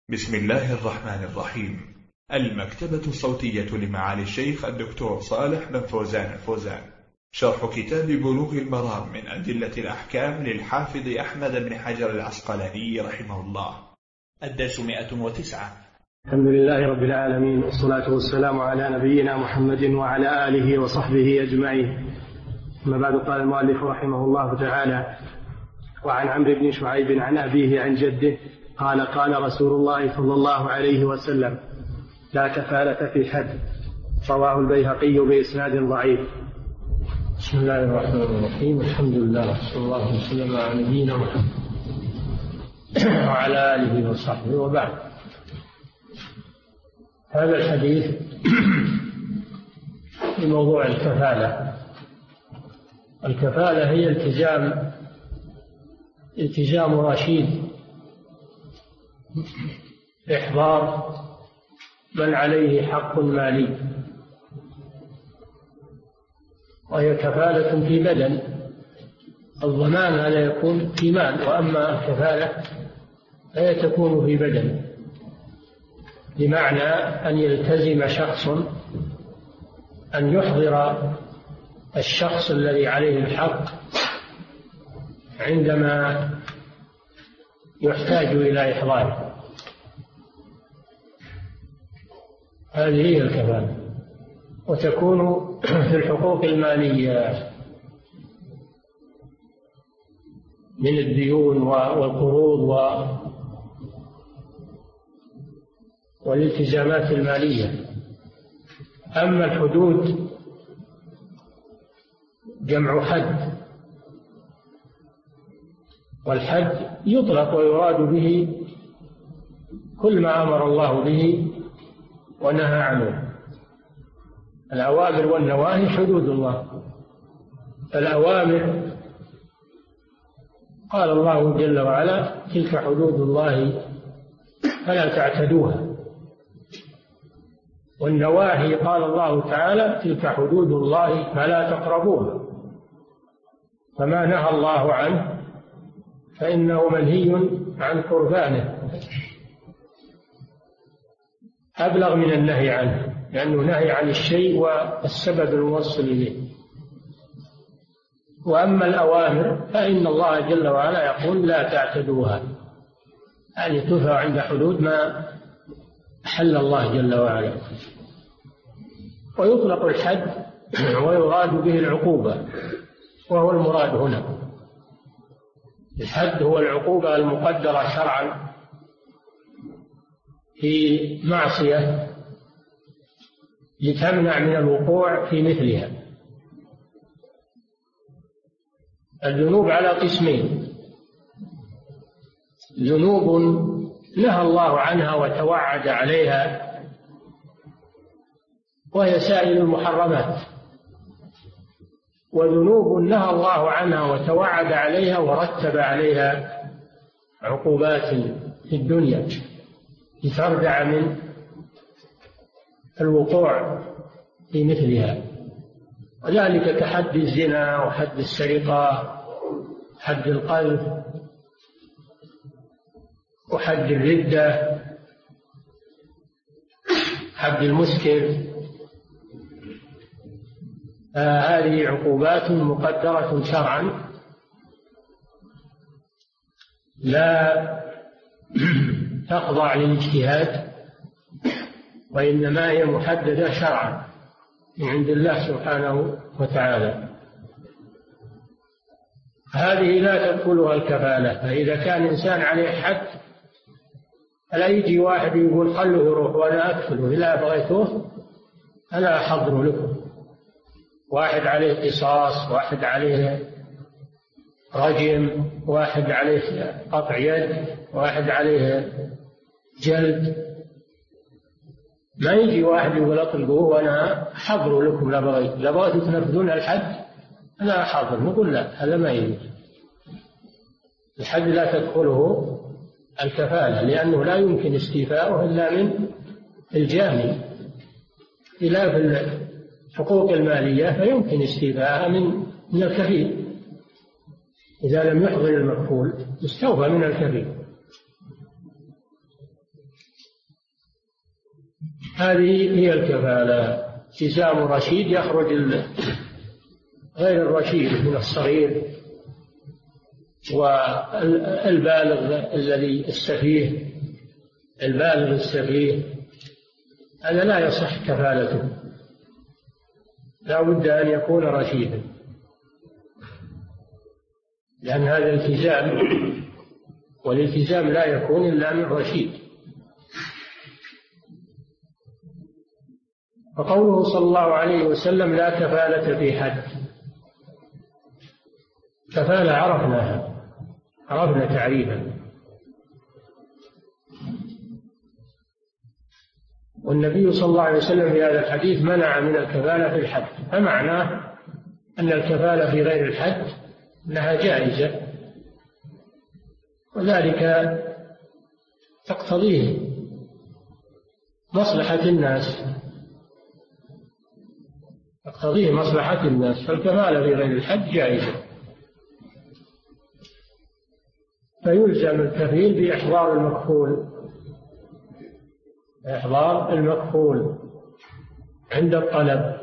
بسم الله الرحمن الرحيم. المكتبة الصوتية لمعالي الشيخ الدكتور صالح بن فوزان الفوزان، شرح كتاب بلوغ المرام من أدلة الأحكام للحافظ أحمد بن حجر العسقلاني رحمه الله. الدرس 109. الحمد لله رب العالمين، والصلاة والسلام على نبينا محمد وعلى آله وصحبه أجمعين. أما بعد، قال المؤلف رحمه الله تعالى: وعن عمرو بن شعيب عن أبيه عن جده قال: قال رسول الله صلى الله عليه وسلم: لا كفالة في حد. رواه البيهقي بإسناد ضعيف. بسم الله الرحمن الرحيم. الحمد لله صلى الله وسلم على نبينا محمد وعلى آله وصحبه، وبعد. هذا الحديث في موضوع الكفالة. الكفالة هي التزام رشيد إحضار من عليه حق مالي، وهي كفالة في بدن. الضمان هذا يكون في مال، وأما الكفالة فهي تكون في بدن، بمعنى أن يلتزم شخص أن يحضر الشخص الذي عليه الحق عندما يحتاج إلى إحضاره. هذه هي الكفالة، وتكون في الحقوق المالية من الديون والقروض والالتزامات المالية. أما الحدود جمع حد، والحد يطلق ويراد به كل ما أمر الله به ونهى عنه. الأوامر والنواهي حدود الله. الأوامر قال الله جل وعلا: تلك حدود الله فلا تعتدوها. والنواهي قال الله تعالى: تلك حدود الله فلا تقربوها. فما نهى الله عنه فإنه منهي عن قربانه، أبلغ من النهي عنه، لأنه نهي عن الشيء والسبب الموصل إليه. وأما الأوامر فإن الله جل وعلا يقول: لا تعتدوها، يعني ترفع عند حدود ما أحل الله جل وعلا. ويطلق الحد ويراد به العقوبة، وهو المراد هنا. الحد هو العقوبة المقدرة شرعا في معصية لتمنع من الوقوع في مثلها. الذنوب على قسمين: ذنوب نهى الله عنها وتوعد عليها، وهي سائر المحرمات، وذنوب نهى الله عنها وتوعد عليها ورتب عليها عقوبات في الدنيا لتردع من الوقوع في مثلها، وذلك كحد الزنا وحد السرقة، حد القذف، وحد الردة، حد المسكر. هذه عقوبات مقدرة شرعا، لا تخضع للاجتهاد، وإنما هي محددة شرعا من عند الله سبحانه وتعالى. هذه لا تدخلها الكفالة. فإذا كان إنسان عليه حد فلا يجي واحد يقول: خلوه يروح وأنا أكفله، إذا بغيتوه أنا أحضر لكم. واحد عليه قصاص، واحد عليه رجم، واحد عليه قطع يد، واحد عليه جلد. ما يجي واحد يقول: اطلقوه وأنا أحضر لكم، لا بغيتوا تنفذون الحد أنا أحضر. نقول: لا، هذا ما يجوز. الحد لا تدخله الكفالة، لأنه لا يمكن استيفاؤه إلا من الجاني، خلاف الحقوق المالية فيمكن استيفاءها من الكفيل. إذا لم يحضر المكفول استوفى من الكفيل. هذه هي الكفالة. التزام رشيد يخرج غير الرشيد من الصغير والبالغ الذي السفيه. البالغ السفيه هذا لا يصح كفالته، لا بد أن يكون رشيدا، لأن هذا التزام، والالتزام لا يكون إلا من رشيد. وقوله صلى الله عليه وسلم لا كفالة في حد، كفالة عرفناها، عرفنا تعريفا. والنبي صلى الله عليه وسلم في هذا الحديث منع من الكفالة في الحد، فمعناه أن الكفالة في غير الحد أنها جائزة، وذلك تقتضيه مصلحة الناس، تقتضيه مصلحة الناس، فالكفالة في غير الحد جائزة. فيلزم الكفيل بإحضار المكفول، إحضار المكفول عند الطلب،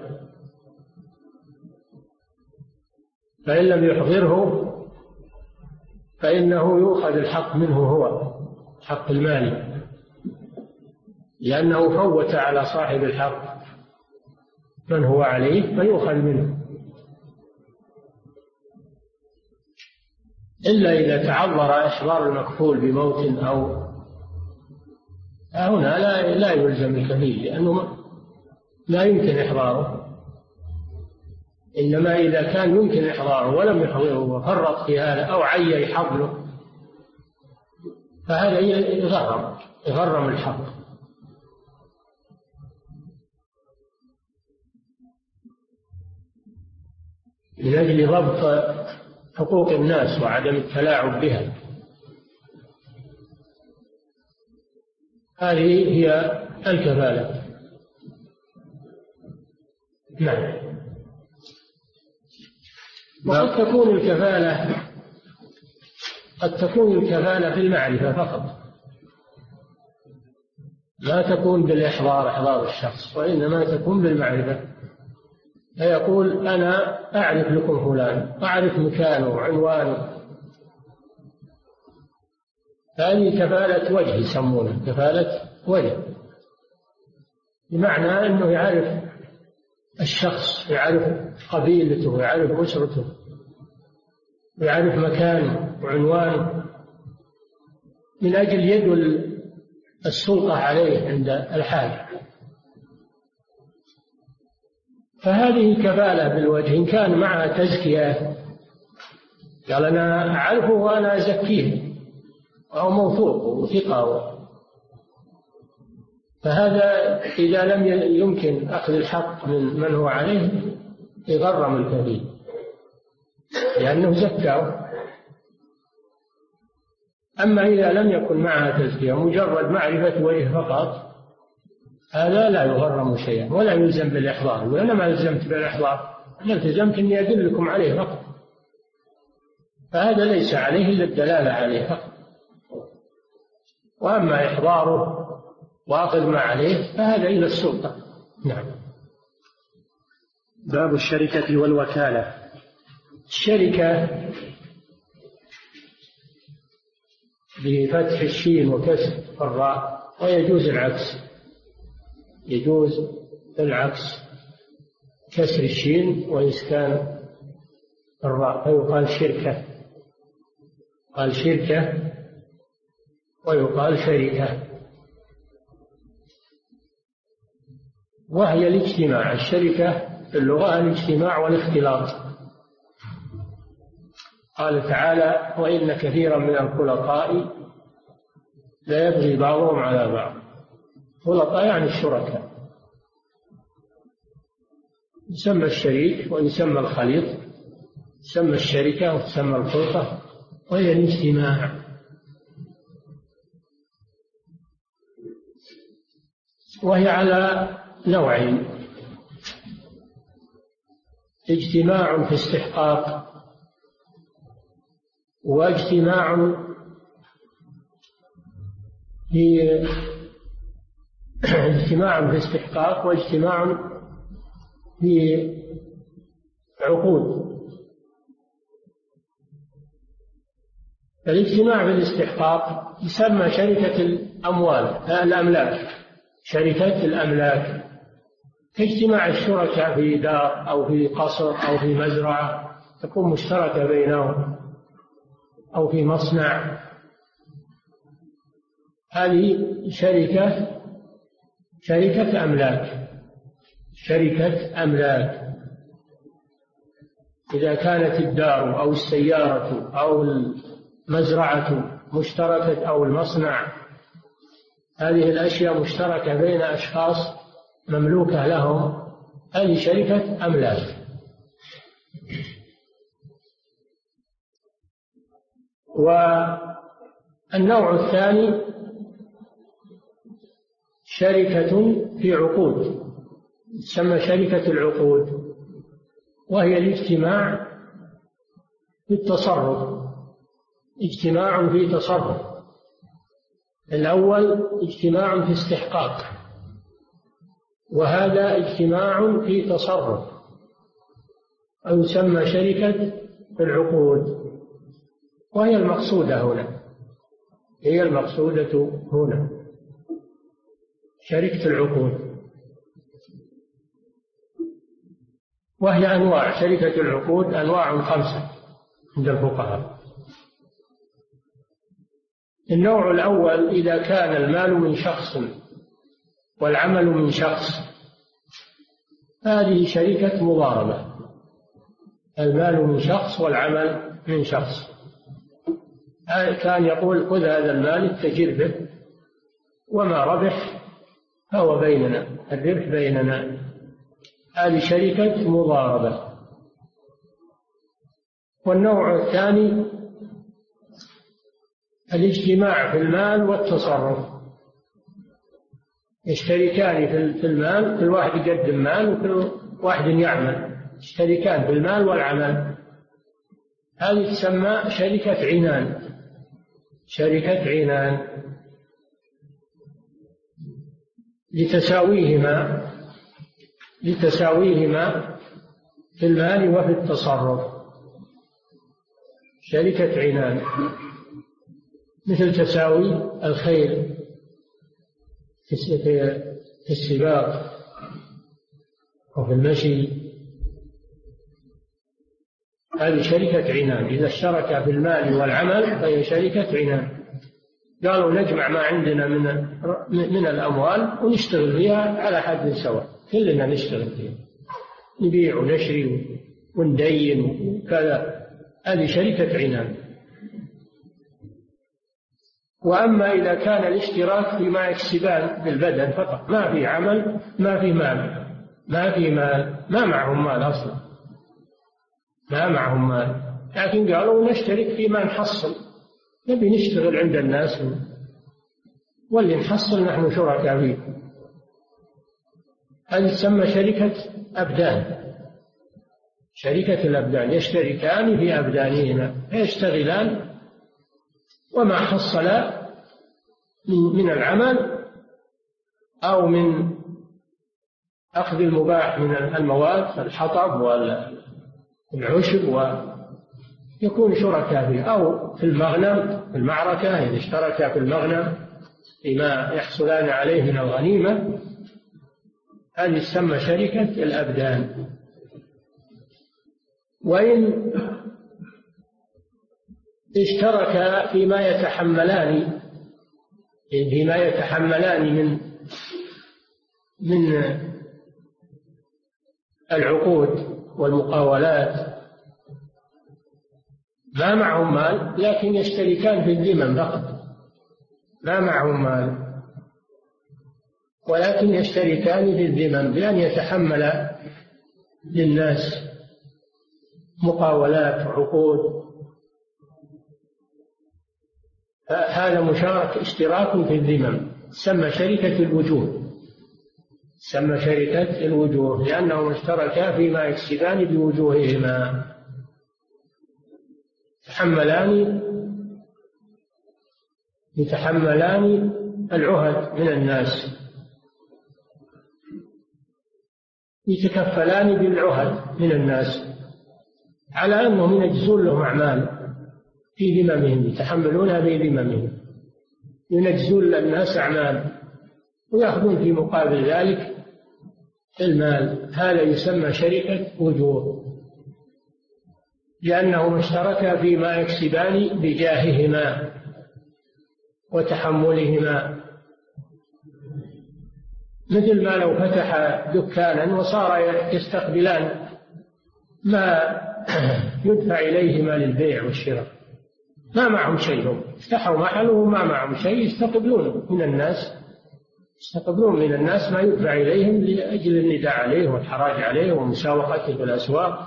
فإن لم يحضره فإنه يؤخذ الحق منه هو، حق المال، لأنه فوت على صاحب الحق من هو عليه فيؤخذ منه، إلا إذا تعذر إحضار المكفول بموت أو، هنا لا يلزم الكفيل لأنه لا يمكن إحضاره. إنما إذا كان يمكن إحضاره ولم يحضره وفرط في هذا أو عي حبله فهذا يغرم الحق. من أجل ضبط حقوق الناس وعدم التلاعب بها. هذه هي الكفالة. نعم. وقد تكون الكفالة، قد تكون الكفالة في المعرفة فقط، لا تكون بالإحضار الشخص، وإنما تكون بالمعرفة. فيقول أنا أعرف لكم فلان، أعرف مكانه وعنوانه، هذه كفالة وجه يسمونها، كفالة وجه، بمعنى أنه يعرف الشخص، يعرف قبيلته، يعرف أسرته، يعرف مكانه وعنوانه، من أجل يدل السلطة عليه عند الحاجة. فهذه كفالة بالوجه. إن كان معها تزكية، قال أنا أعرفه وأنا أزكيه، أو موثوق وثقة، فهذا إذا لم يمكن أخذ الحق من هو عليه يغرم الكفيل لأنه زكاه. أما إذا لم يكن معها تزكية، مجرد معرفة وجه فقط، هذا لا يغرم شيئا ولا يلزم بالإحضار. وأنا ما التزمت بالإحضار، أنا التزمت أني أدلكم عليه فقط، فهذا ليس عليه إلا الدلالة عليه فقط. وأما إحضاره وأخذ ما عليه فهذا إلى السلطة. نعم. باب الشركة والوكالة. الشركة بفتح الشين وكسر الراء، ويجوز العكس، يجوز العكس، كسر الشين وإسكان الراء، فيقال شركة، قال شركة ويقال شركة. وهي الاجتماع. الشركة في اللغة الاجتماع والاختلاط. قال تعالى وإن كثيرا من الخلطاء لا يبغي بعضهم على بعض. خلطاء يعني الشركاء، يسمى الشريك ويسمى الخليط، يسمى الشركة وتسمى الخلطة، وهي الاجتماع. وهي على نوعين: اجتماع في استحقاق، واجتماع في اجتماع في استحقاق واجتماع في عقود. الاجتماع في الاستحقاق يسمى شركة الأملاك، شركة الأملاك، كاجتماع الشركاء في دار أو في قصر أو في مزرعة تكون مشتركة بينهم، أو في مصنع. هذه شركة أملاك، شركة أملاك. إذا كانت الدار أو السيارة أو المزرعة مشتركة أو المصنع، هذه الأشياء مشتركة بين أشخاص مملوكة لهم، هذه شركة أملاك. والنوع الثاني شركة في عقود، تسمى شركة العقود، وهي الاجتماع في التصرف، اجتماع في تصرف. الأول اجتماع في استحقاق، وهذا اجتماع في تصرف، أو يسمى شركة العقود، وهي المقصودة هنا، هي المقصودة هنا شركة العقود. وهي أنواع شركة العقود، أنواع 5 عند الفقهاء. النوع الأول إذا كان المال من شخص والعمل من شخص، هذه شركة مضاربة، المال من شخص والعمل من شخص. كان يقول خذ هذا المال اتجر به، وما ربح فهو بيننا، الربح بيننا. هذه شركة مضاربة. والنوع الثاني الاجتماع في المال والتصرف، يشتركان في المال، كل واحد يقدم مال وكل واحد يعمل، يشتركان في المال والعمل. هذه تسمى شركة عنان، شركة عنان، لتساويهما في المال وفي التصرف، شركة عنان، مثل تساوي الخيل في السباق وفي المشي. هذه شركة عنان، إذا اشترك في المال والعمل فهي شركة عنان. قالوا نجمع ما عندنا من الأموال ونشتغل فيها على حد سواء، كلنا نشتغل فيها، نبيع ونشري وندين وكذا. هذه شركة عنان. وأما إذا كان الاشتراك فيما يكسبان بالبدن فقط، ما في عمل، ما في مال، ما معهم مال أصلا، ما معهم مال، لكن قالوا نشترك فيما نحصل، نبي نشتغل عند الناس واللي نحصل نحن شركاء فيه. هذه تسمى شركة أبدان، شركة الأبدان، يشتركان في أبدانهما فيشتغلان، وما حصل من العمل أو من أخذ المباح من المواد، الحطب والعشب، ويكون شركاء فيه. أو في المغنم، في المعركة، إذا اشتركا في المغنم فيما يحصلان عليه من الغنيمة، هذه تسمى شركة الأبدان. وإن اشتركا فيما يتحملان من العقود والمقاولات، ما معهم مال لكن يشتركان في الذمم فقط، ما معهم مال ولكن يشتركان في الذمم بأن يتحمل للناس مقاولات وعقود. هذا مشارك، اشتراك في الذمم، تسمى شركة الوجوه، تسمى شركة الوجوه، لأنهما اشتركا فيما يكسبان بوجوههما، يتحملان العهد من الناس يتكفلان بالعهد من الناس على أنهم ينجزون لهم أعمال في ذممهم، يتحملونها في ذممهم، ينجزون للناس أعمال ويأخذون في مقابل ذلك المال. هذا يسمى شركة وجوه، لأنهما اشتركا فيما يكسبان بجاههما وتحملهما، مثل ما لو فتح دكانا وصار يستقبلان ما يدفع إليهما للبيع والشراء، ما معهم شيء، هم افتحوا محل وما معهم شيء، يستقبلون من الناس ما يدفع إليهم لأجل النداء عليه والحراج عليه ومساوقته في الأسواق،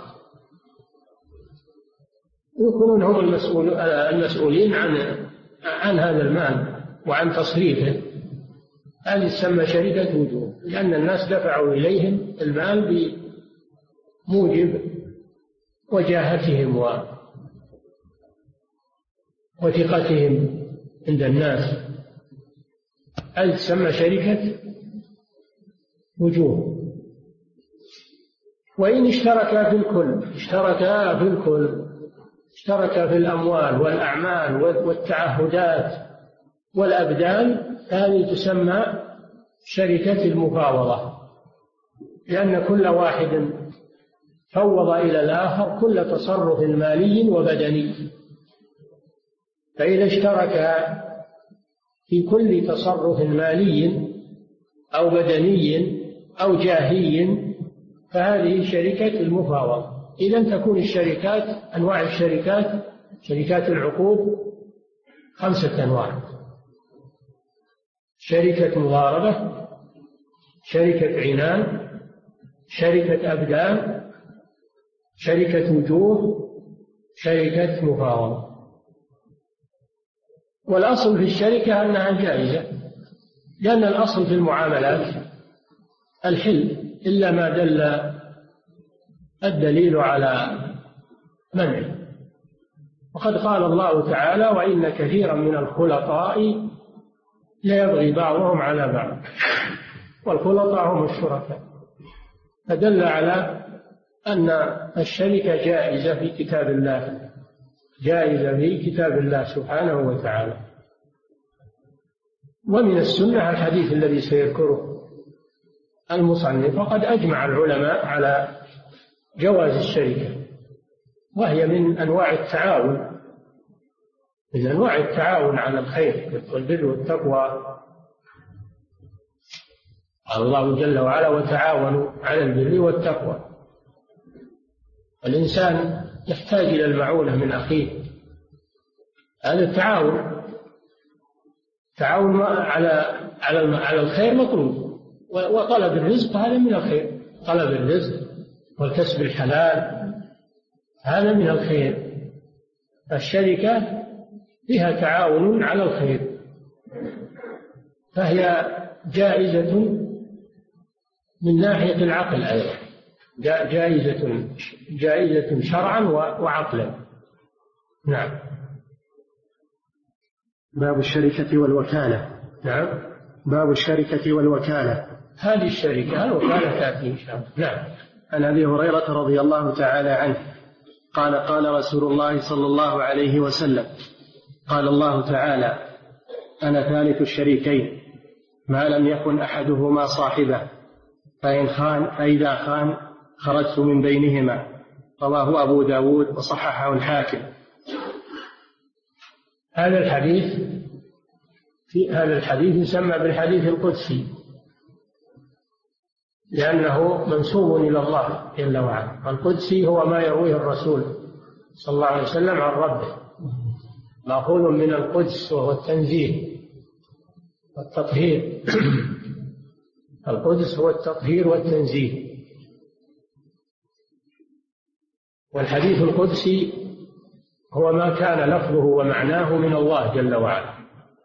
يكونون هم المسؤولين عن هذا المال وعن تصريفه. هذه تسمى شركة وجوه، لأن الناس دفعوا إليهم المال بموجب وجاهتهم وثقتهم عند الناس. هذه تسمى شركة وجوه. وإن اشتركا في الأموال والأعمال والتعهدات والأبدان، هذه تسمى شركة المفاوضة، لأن كل واحد فوض إلى الآخر كل تصرف مالي وبدني. فإذا اشتركا في كل تصرف مالي أو بدني أو جاهي فهذه شركة المفاوضة. إذن تكون الشركات، أنواع الشركات، شركات العقود 5 أنواع: شركة مضاربة، شركة عنان، شركة أبدان، شركة وجوه، شركة مفاوضة. والأصل في الشركة أنها جائزة، لأن الأصل في المعاملات الحل، إلا ما دل الدليل على منعه. وقد قال الله تعالى: وإن كثيرا من الخلطاء ليبغي بعضهم على بعض، والخلطاء هم الشركاء، فدل على أن الشركة جائزة في كتاب الله، جائزة في كتاب الله سبحانه وتعالى. ومن السنة الحديث الذي سيذكره المصنف، وقد أجمع العلماء على جواز الشركة، وهي من أنواع التعاون، من أنواع التعاون على الخير والبر والتقوى. قال الله جل وعلا: وتعاونوا على البر والتقوى. الإنسان يحتاج إلى المعونة من أخيه، هذا التعاون، تعاون على الخير مطلوب. وطلب الرزق هذا من الخير، طلب الرزق والكسب الحلال هذا من الخير. الشركة فيها تعاون على الخير، فهي جائزة من ناحية العقل أيضا، جائزة شرعا وعقلا. نعم. باب الشركة والوكالة. نعم. باب الشركة والوكالة. هذه الشركة الوكالة تأتي إن شاء الله. نعم. عن أبي هريرة رضي الله تعالى عنه قال: قال رسول الله صلى الله عليه وسلم: قال الله تعالى: أنا ثالث الشريكين ما لم يكن أحدهما صاحبه، فإذا خان خرجت من بينهما. رواه أبو داود وصححه الحاكم. هذا الحديث يسمى بالحديث القدسي، لأنه منسوب إلى الله جل وعلا. القدسي هو ما يرويه الرسول صلى الله عليه وسلم عن ربه، مأخوذ من القدس وهو التنزيه والتطهير. القدس هو التطهير والتنزيه. والحديث القدسي هو ما كان لفظه ومعناه من الله جل وعلا،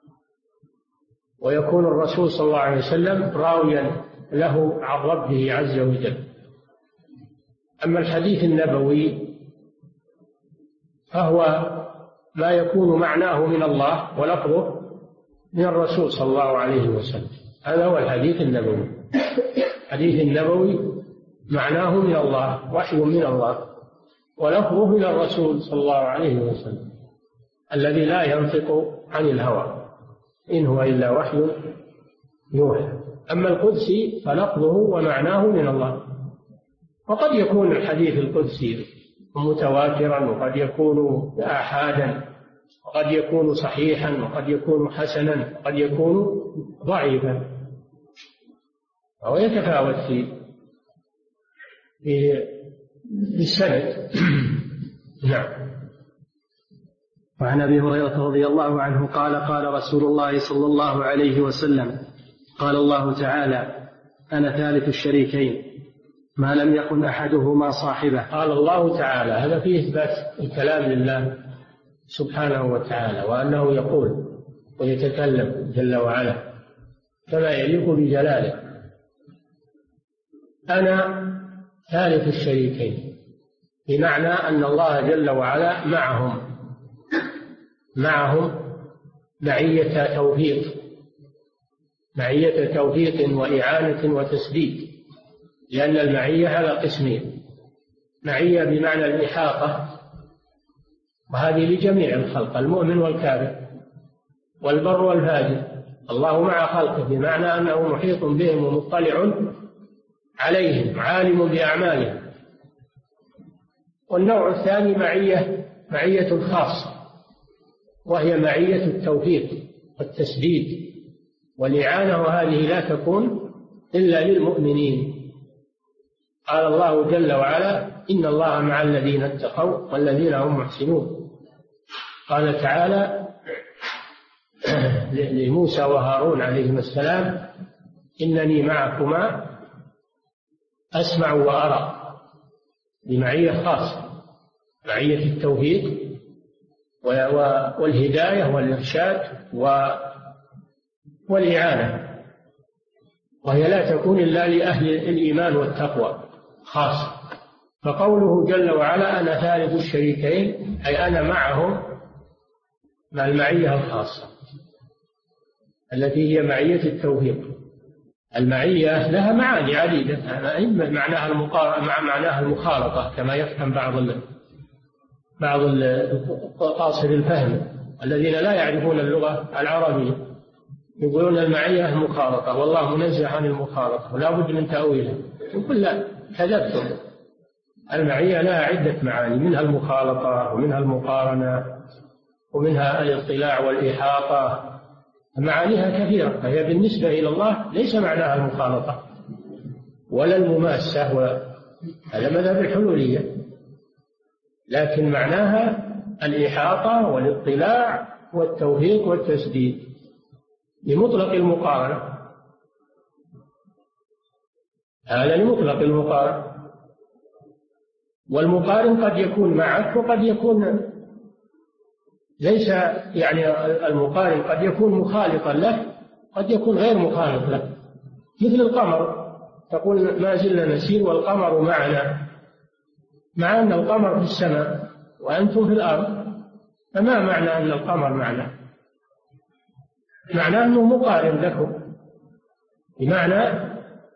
ويكون الرسول صلى الله عليه وسلم راويا له عن ربه عز وجل. أما الحديث النبوي فهو ما يكون معناه من الله ولفظه من الرسول صلى الله عليه وسلم. هذا هو الحديث النبوي. الحديث النبوي معناه من الله، وحي من الله، ولفظه من الرسول صلى الله عليه وسلم الذي لا ينطق عن الهوى، إن هو إلا وحي يوحى. أما القدسي فلفظه ومعناه من الله. وقد يكون الحديث القدسي متواترا، وقد يكون آحادا، وقد يكون صحيحا، وقد يكون حسنا، وقد يكون ضعيفا، أو يتفاوت في السند. نعم. وعن أبي هريرة رضي الله عنه قال قال رسول الله صلى الله عليه وسلم قال الله تعالى أنا ثالث الشريكين ما لم يكن أحدهما صاحبه. قال الله تعالى، هذا فيه إثبات الكلام لله سبحانه وتعالى، وأنه يقول ويتكلم جل وعلا كما يليق بجلاله. أنا ثالث الشريكين، بمعنى أن الله جل وعلا معهم معية توفيق وإعانة وتسديد، لأن المعية على قسمين: معية بمعنى الإحاطة، وهذه لجميع الخلق، المؤمن والكافر والبر والفاجر. الله مع خلقه بمعنى أنه محيط بهم ومطلع عليهم، عالم بأعمالهم. والنوع الثاني معية الخاصة، وهي معية التوفيق والتسديد والإعانة، وهذه لا تكون إلا للمؤمنين. قال الله جل وعلا إن الله مع الذين اتقوا والذين هم محسنون. قال تعالى لموسى وهارون عليهما السلام إنني معكما أسمع وأرى، بمعية خاصة، معية التوفيق والهداية والإرشاد والإعانة، وهي لا تكون إلا لأهل الإيمان والتقوى خاصة. فقوله جل وعلا أنا ثالث الشريكين، أي أنا معهم مع المعية الخاصة التي هي معية التوفيق. المعية لها معاني عديدة، معناها المخالطة، كما يفهم بعض قاصر الفهم الذين لا يعرفون اللغة العربية، يقولون المعية المخالطة، والله منزه عن المخالطة ولا بد من تأويلها. يقول لا، كذبتم. المعية لها عدة معاني، منها المخالطة ومنها المقارنة ومنها الاطلاع والإحاطة، معانيها كثيرة. فهي بالنسبة إلى الله ليس معناها المخالطة ولا المماسة، هذا مذهب الحلولية، لكن معناها الإحاطة والاطلاع والتوفيق والتسديد لمطلق المقارنة. هذا لمطلق المقارنة، والمقارن قد يكون معك وقد يكون ليس، يعني المقارن قد يكون مخالطا له، قد يكون غير مخالط له، مثل القمر، تقول ما زلنا نسير والقمر معنا، مع أن القمر في السماء وأنتم في الأرض، فما معنى أن القمر معنا؟ معناه أنه مقارن لكم، بمعنى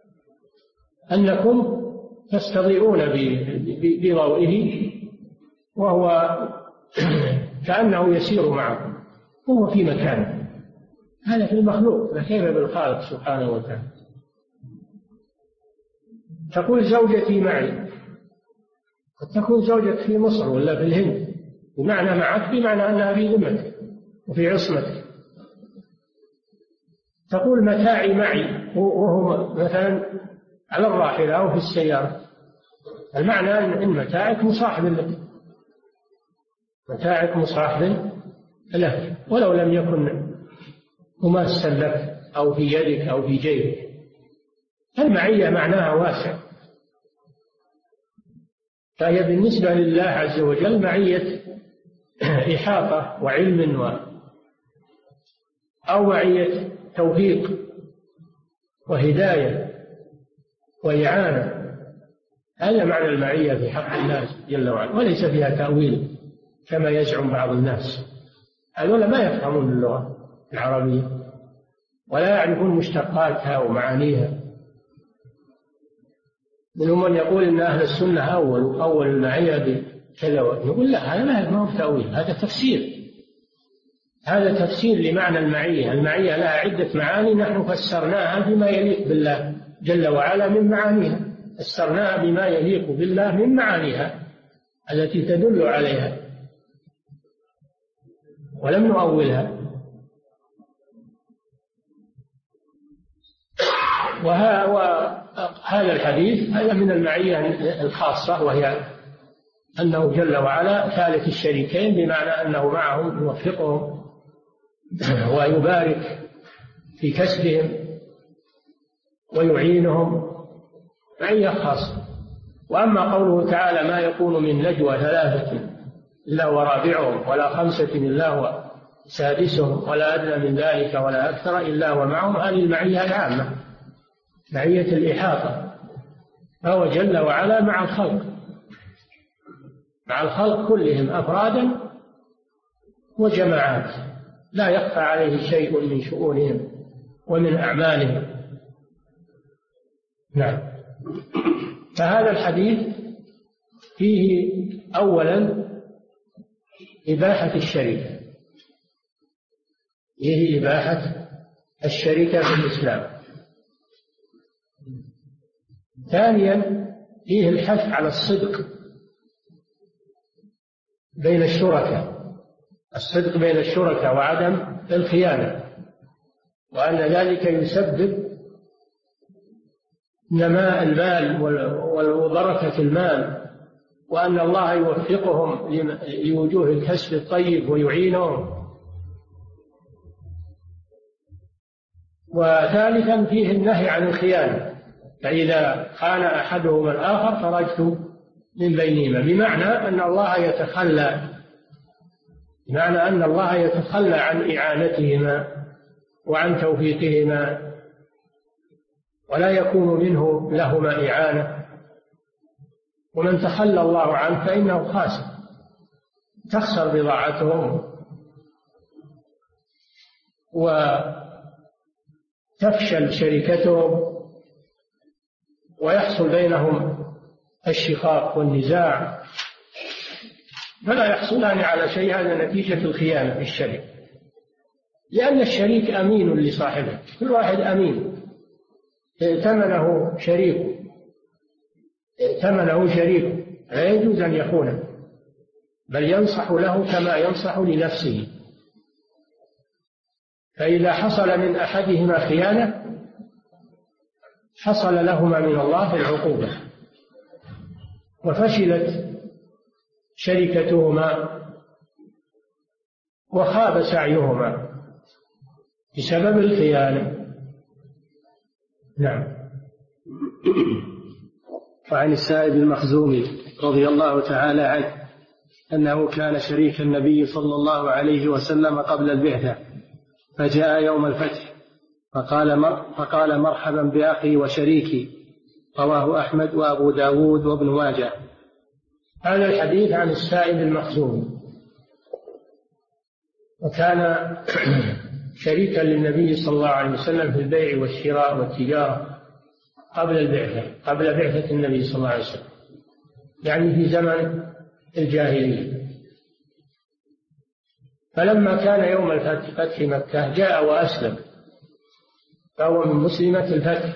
أنكم تستضيئون بضوئه، وهو كأنه يسير معكم وهو في مكانه. هذا في المخلوق، فكيف بالخالق سبحانه وتعالى؟ تقول زوجتي معي، قد تكون زوجك في مصر ولا في الهند، بمعنى معك بمعنى أنها في ذمتك وفي عصمتك. تقول متاعي معي، وهو مثلا على الراحلة أو في السيارة، المعنى أن متاعك مصاحب لك، متاعك مصاحب له ولو لم يكن مماسا لك أو في يدك أو في جيبك. المعية معناها واسع، فهي بالنسبة لله عز وجل معية إحاطة وعلم أو معية توفيق وهداية وإعانة. هذا معنى المعية في حق الله جل وعلا، وليس فيها تأويل كما يزعم بعض الناس. هذول ما يفهمون اللغة العربية ولا يعرفون مشتقاتها ومعانيها. منهم من يقول إن أهل السنة أول المعية بكذا، نقول لا، هذا ما هو تأويل، هذا تفسير. هذا تفسير لمعنى المعية. المعية لها عدة معاني، نحن فسرناها بما يليق بالله جل وعلا من معانيها، فسرناها بما يليق بالله من معانيها التي تدل عليها، ولم نؤولها. وهذا الحديث هذا من المعية الخاصة، وهي أنه جل وعلا ثالث الشريكين، بمعنى أنه معهم يوفقهم ويبارك في كسبهم ويعينهم، معية خاصة. وأما قوله تعالى ما يكون من نجوى ثلاثة إلا ورابعهم ولا خمسة إلا هو سادسهم ولا أدنى من ذلك ولا أكثر إلا ومعهم، هذه المعية العامة، معية الإحاطة. فهو جل وعلا مع الخلق، مع الخلق كلهم أفرادا وجماعات، لا يخفى عليه شيء من شؤونهم ومن أعمالهم. نعم. فهذا الحديث فيه أولا إباحة الشركة، فيه إباحة الشركة في الإسلام. ثانيا فيه الحث على الصدق بين الشركاء، الصدق بين الشركاء وعدم الخيانة، وأن ذلك يسبب نماء المال وبركة المال، وأن الله يوفقهم لوجوه الكسب الطيب ويعينهم. وثالثا فيه النهي عن الخيانة، فإذا خان أحدهما الآخر خرجت من بينهما، بمعنى أن الله يتخلى عن إعانتهما وعن توفيقهما، ولا يكون منه لهما إعانة. ومن تخلى الله عنه فإنه خاسر، تخسر بضاعتهم وتفشل شركتهم ويحصل بينهم الشقاق والنزاع، فلا يحصلان على شيء. هذا نتيجة الخيانة في الشريك، لأن الشريك أمين لصاحبه، كل واحد أمين، ائتمنه شريكه لا يجوز أن يخونه، بل ينصح له كما ينصح لنفسه. فإذا حصل من أحدهما خيانة حصل لهما من الله العقوبة، وفشلت شركتهما وخاب سعيهما بسبب الخيانة. نعم. وعن السائب المخزومي رضي الله تعالى عنه أنه كان شريك النبي صلى الله عليه وسلم قبل البعثة، فجاء يوم الفتح فقال مرحبا بأخي وشريكي، رواه أحمد وأبو داود وابن ماجه. هذا الحديث عن السائب المخزومي، وكان شريكا للنبي صلى الله عليه وسلم في البيع والشراء والتجارة قبل بعثة النبي صلى الله عليه وسلم، يعني في زمن الجاهلية. فلما كان يوم الفتح، فتح مكة، جاء وأسلم، فهو من مسلمة الفتح،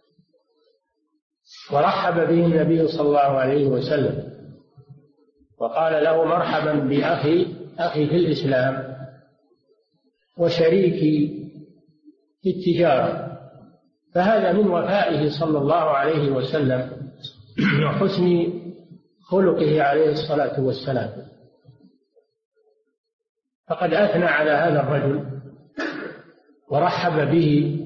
ورحب به النبي صلى الله عليه وسلم وقال له مرحبا بأخي في الإسلام وشريكي في التجارة. فهذا من وفائه صلى الله عليه وسلم وحسن خلقه عليه الصلاة والسلام. فقد أثنى على هذا الرجل ورحب به،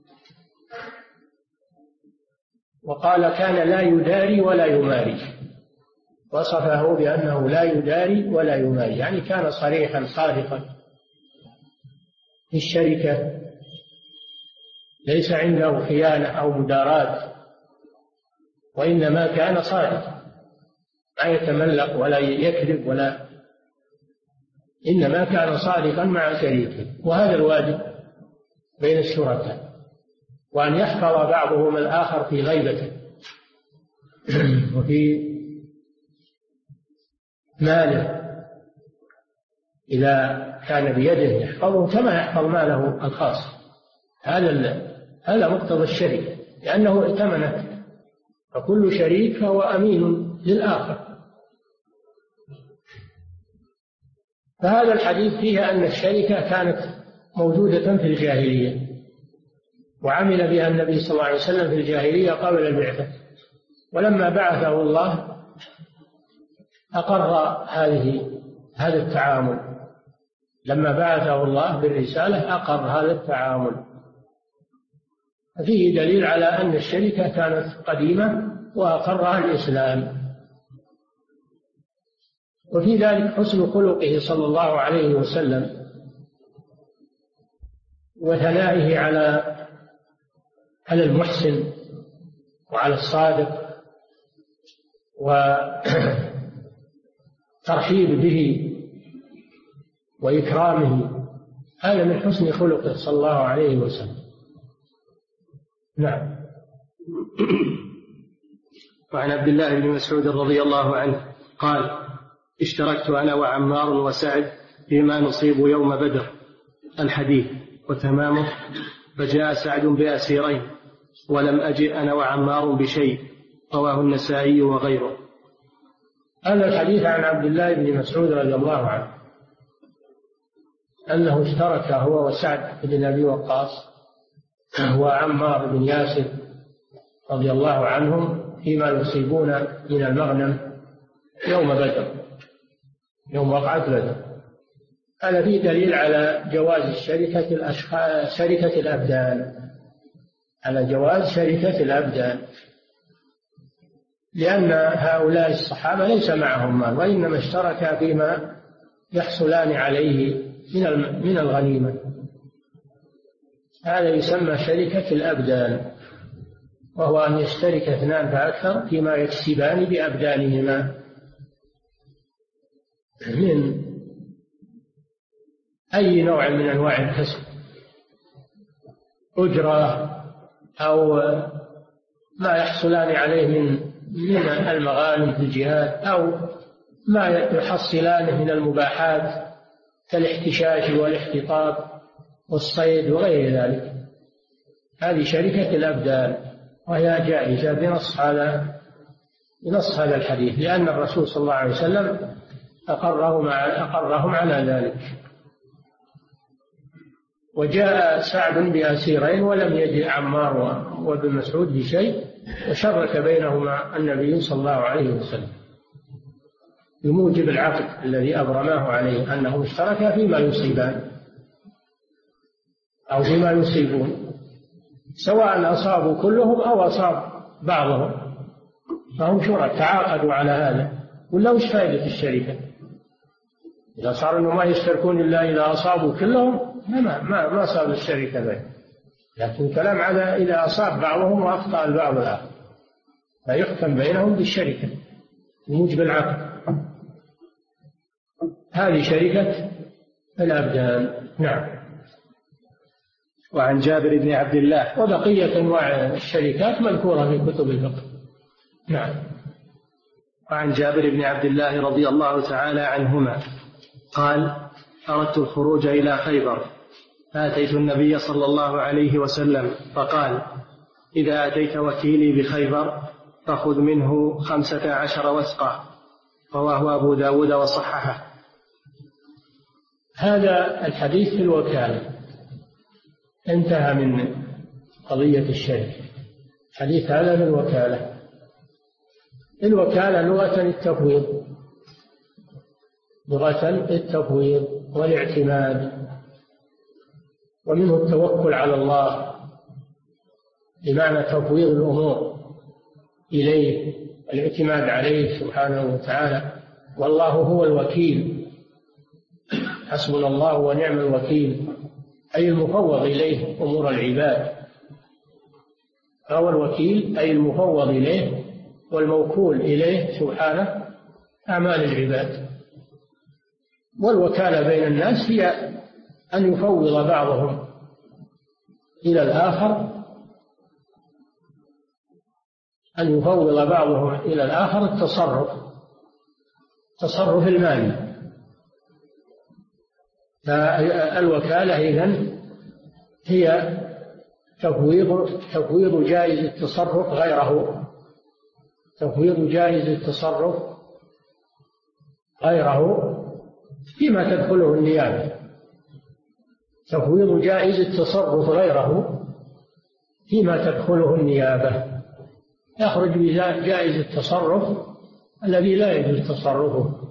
وقال كان لا يداري ولا يماري، وصفه بأنه لا يداري ولا يماري، يعني كان صريحا صادقا في الشركة، ليس عنده خيانة أو مداراة، وإنما كان صادقا، لا يتملق ولا يكذب إنما كان صادقا مع شريكه. وهذا الواجب بين الشركاء، وأن يحفظ بعضهم الآخر في غيبته، وفي ماله إذا كان بيده يحفظه كما يحفظ ماله الخاص. هذا مقتضى الشريك، لأنه ائتمنك، فكل شريك فهو أمين للآخر. فهذا الحديث فيه أن الشركة كانت موجودة في الجاهلية، وعمل بها النبي صلى الله عليه وسلم في الجاهلية قبل البعثة، ولما بعثه الله أقر هذا التعامل. لما بعثه الله بالرسالة أقر هذا التعامل. فيه دليل على أن الشركة كانت قديمة وأقرها الإسلام. وفي ذلك حسن خلقه صلى الله عليه وسلم وثنائه على المحسن وعلى الصادق وترحيب به وإكرامه. هذا من حسن خلقه صلى الله عليه وسلم. نعم. وعن عبد الله بن مسعود رضي الله عنه قال: اشتركت أنا وعمار وسعد فيما نصيب يوم بدر. الحديث وتمامه: فجاء سعد بأسيرين ولم أجئ أنا وعمار بشيء. رواه النسائي وغيره. هذا الحديث عن عبد الله بن مسعود رضي الله عنه أنه اشترك هو وسعد بن أبي وقاص وعمار بن ياسر رضي الله عنهم فيما يصيبون من المغنم يوم بدر، يوم وقعة بدر. هذا فيه دليل على جواز شركة الأبدان، على جواز شركة الأبدان، لأن هؤلاء الصحابة ليس معهم مال، وإنما اشتركا فيما يحصلان عليه من الغنيمة. هذا يسمى شركة الأبدان، وهو أن يشترك اثنان فأكثر فيما يكسبان بأبدانهما من أي نوع من أنواع الكسب، أجرة أو ما يحصلان عليه من المغانم في الجهاد، أو ما يحصلانه من المباحات كالاحتشاش والاحتطاب والصيد وغير ذلك. هذه شركة الأبدان، وهي جائزة بنص هذا الحديث، لأن الرسول صلى الله عليه وسلم أقرهم على ذلك. وجاء سعد بأسيرين ولم يجئ عمار وابن مسعود بشيء، وشرك بينهما النبي صلى الله عليه وسلم بموجب العقد الذي أبرماه عليه، أنهم اشتركا فيما يصيبان أو فيما يصيبون، سواء أصابوا كلهم أو أصاب بعضهم، فهم شركاء تعاقدوا على هذا. ولا وش فائدة الشركة إذا صار أنه ما يشتركون إلا إذا أصابوا كلهم؟ ما صار الشركة بين، لكن كلام على إذا أصاب بعضهم وأخطأ البعض الآخر فيحكم بينهم بالشركة بموجب العقد. هذه شركة الأبدان. نعم. وعن جابر بن عبد الله. وبقية أنواع الشركات مذكورة في كتب الفقه. نعم. وعن جابر بن عبد الله رضي الله تعالى عنهما قال: أردت الخروج إلى خيبر فأتيت النبي صلى الله عليه وسلم فقال: إذا أتيت وكيلي بخيبر فخذ منه 15 وسقا. رواه أبو داود وصححه. هذا الحديث في الوكالة، انتهى من قضية الشركة. حديث هذا في الوكالة. الوكالة لغة التفويض، لغة التفويض والاعتماد، ومنه التوكل على الله بمعنى تفويض الأمور إليه، الاعتماد عليه سبحانه وتعالى. والله هو الوكيل، حسبنا الله ونعم الوكيل، أي المفوض إليه أمور العباد. فهو الوكيل أي المفوض إليه والموكول إليه سبحانه أعمال العباد. والوكالة بين الناس هي أن يفوض بعضهم إلى الآخر أن يفوض بعضهم إلى الآخر التصرف المالي. فالوكالة إذن هي تفويض جائز التصرف غيره، تفويض جائز التصرف غيره فيما تدخله النيابة، تفويض جائز التصرف غيره فيما تدخله النيابة، يخرج بجائز التصرف الذي لا يجوز تصرفه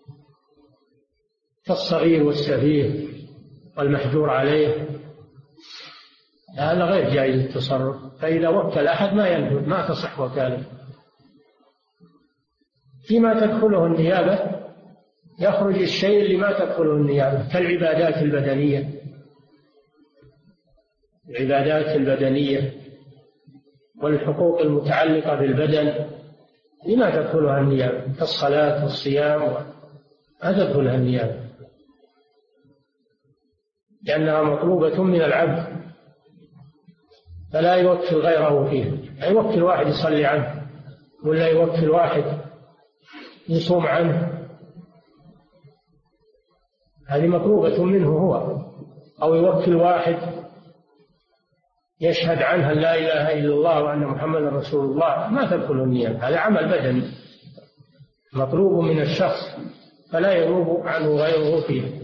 كالصغير والسفيه والمحجور عليه، هذا غير جائز التصرف. فإذا وكل أحد ما ينفذ، ما تصح وكالة. فيما تدخله النيابة يخرج الشيء اللي ما تدخله النيابة كالعبادات البدنية، العبادات البدنية والحقوق المتعلقة بالبدن لما تدخلها النيابة كالصلاة والصيام ما تدخلها النيابة لأنها مطلوبة من العبد، فلا يوكل غيره فيه. يوكل واحد يصلي عنه، ولا يوكل واحد يصوم عنه، هذه مطلوبة منه هو. أو يوكل واحد يشهد عنها لا إله إلا الله وأن محمدا رسول الله، ما تدخل النيابة، هذا عمل بدني مطلوب من الشخص فلا ينوب عنه غيره فيه.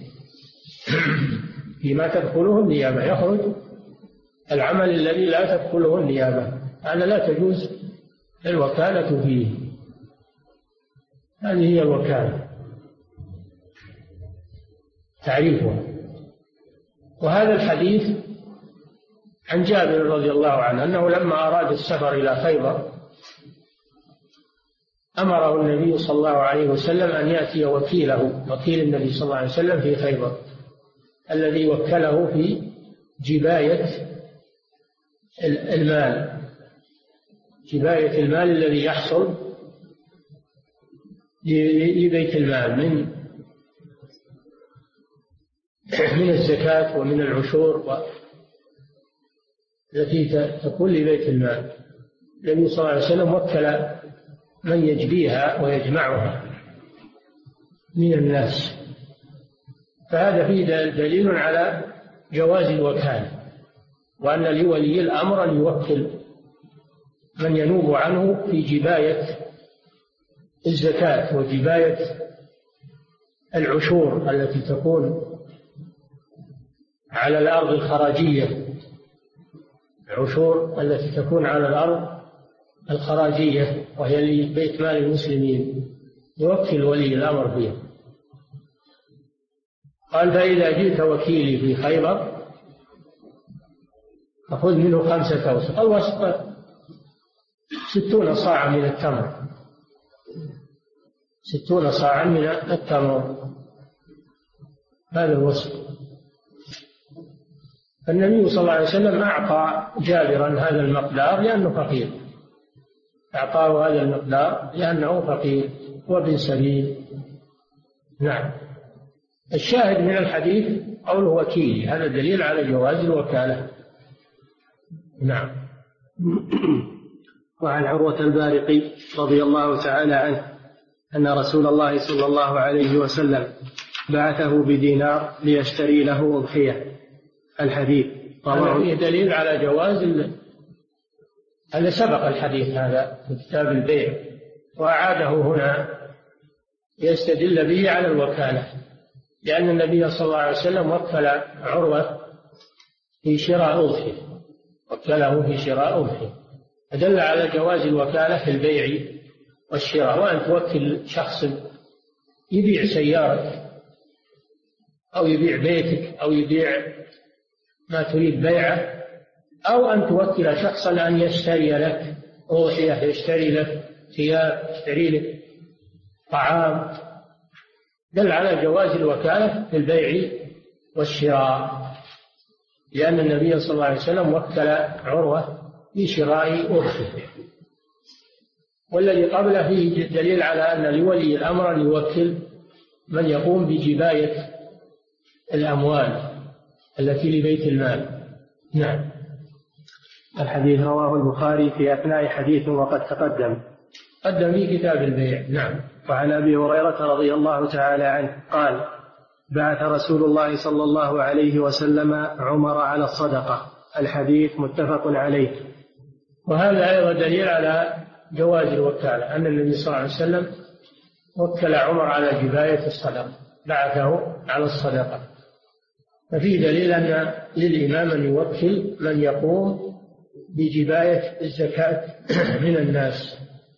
فيما تدخله النيابة يخرج العمل الذي لا تدخله النيابة، هذا لا تجوز الوكالة فيه. هذه هي الوكالة تعريفها. وهذا الحديث عن جابر رضي الله عنه أنه لما أراد السفر إلى خيبر أمره النبي صلى الله عليه وسلم أن يأتي وكيله، وكيل النبي صلى الله عليه وسلم في خيبر الذي وكله في جباية المال، جباية المال الذي يحصل لبيت المال من الزكاة ومن العشور التي تكون لبيت المال. النبي صلى الله عليه وسلم وكل من يجبيها ويجمعها من الناس، فهذا فيه دليل على جواز الوكالة، وأن لولي الأمر أن يوكل من ينوب عنه في جباية الزكاة وجباية العشور التي تكون على الأرض الخراجية، العشور التي تكون على الأرض الخراجية وهي لبيت مال المسلمين، يوكل ولي الأمر فيها. قال فإذا جئت وكيلي في خيبر فخذ منه 5 أوسق، الوسق 60 صاعا من التمر، 60 صاعا من التمر، هذا الوسق. النبي صلى الله عليه وسلم أعطى جابرا هذا المقدار لأنه فقير، أعطاه هذا المقدار لأنه فقير وابن سبيل. نعم. الشاهد من الحديث قوله وكيلي، هذا دليل على جواز الوكالة. نعم. وعن عروة البارقي رضي الله تعالى عنه أن رسول الله صلى الله عليه وسلم بعثه بدينار ليشتري له أضحية. الحديث هذا فيه دليل على جواز هذا سبق الحديث هذا في كتاب البيع، وأعاده هنا يستدل به على الوكالة، لأن النبي صلى الله عليه وسلم وكل عروة في شراء أضحية، وكله في شراء أضحية، فدل على جواز الوكالة في البيع والشراء. وأن توكل شخص يبيع سيارتك أو يبيع بيتك أو يبيع ما تريد بيعه، أو أن توكل شخصا أن يشتري لك أضحية، يشتري لك ثياب، يشتري لك طعام، دل على جواز الوكالة في البيع والشراء، لأن النبي صلى الله عليه وسلم وكل عروة في شراء أضحية. والذي قبله فيه دليل على أن لولي الأمر أن يوكل من يقوم بجباية الأموال التي لبيت المال. نعم. الحديث رواه البخاري في أثناء حديث وقد تقدم في كتاب البيع. نعم. وعن أبي هريرة رضي الله تعالى عنه قال بعث رسول الله صلى الله عليه وسلم عمر على الصدقة. الحديث متفق عليه. وهذا أيضا دليل على جواز الوكالة، أن النبي صلى الله عليه وسلم وكل عمر على جباية الصدقة، بعثه على الصدقة. ففي دليل أن للإمام أن يوكل من يقوم بجباية الزكاة من الناس،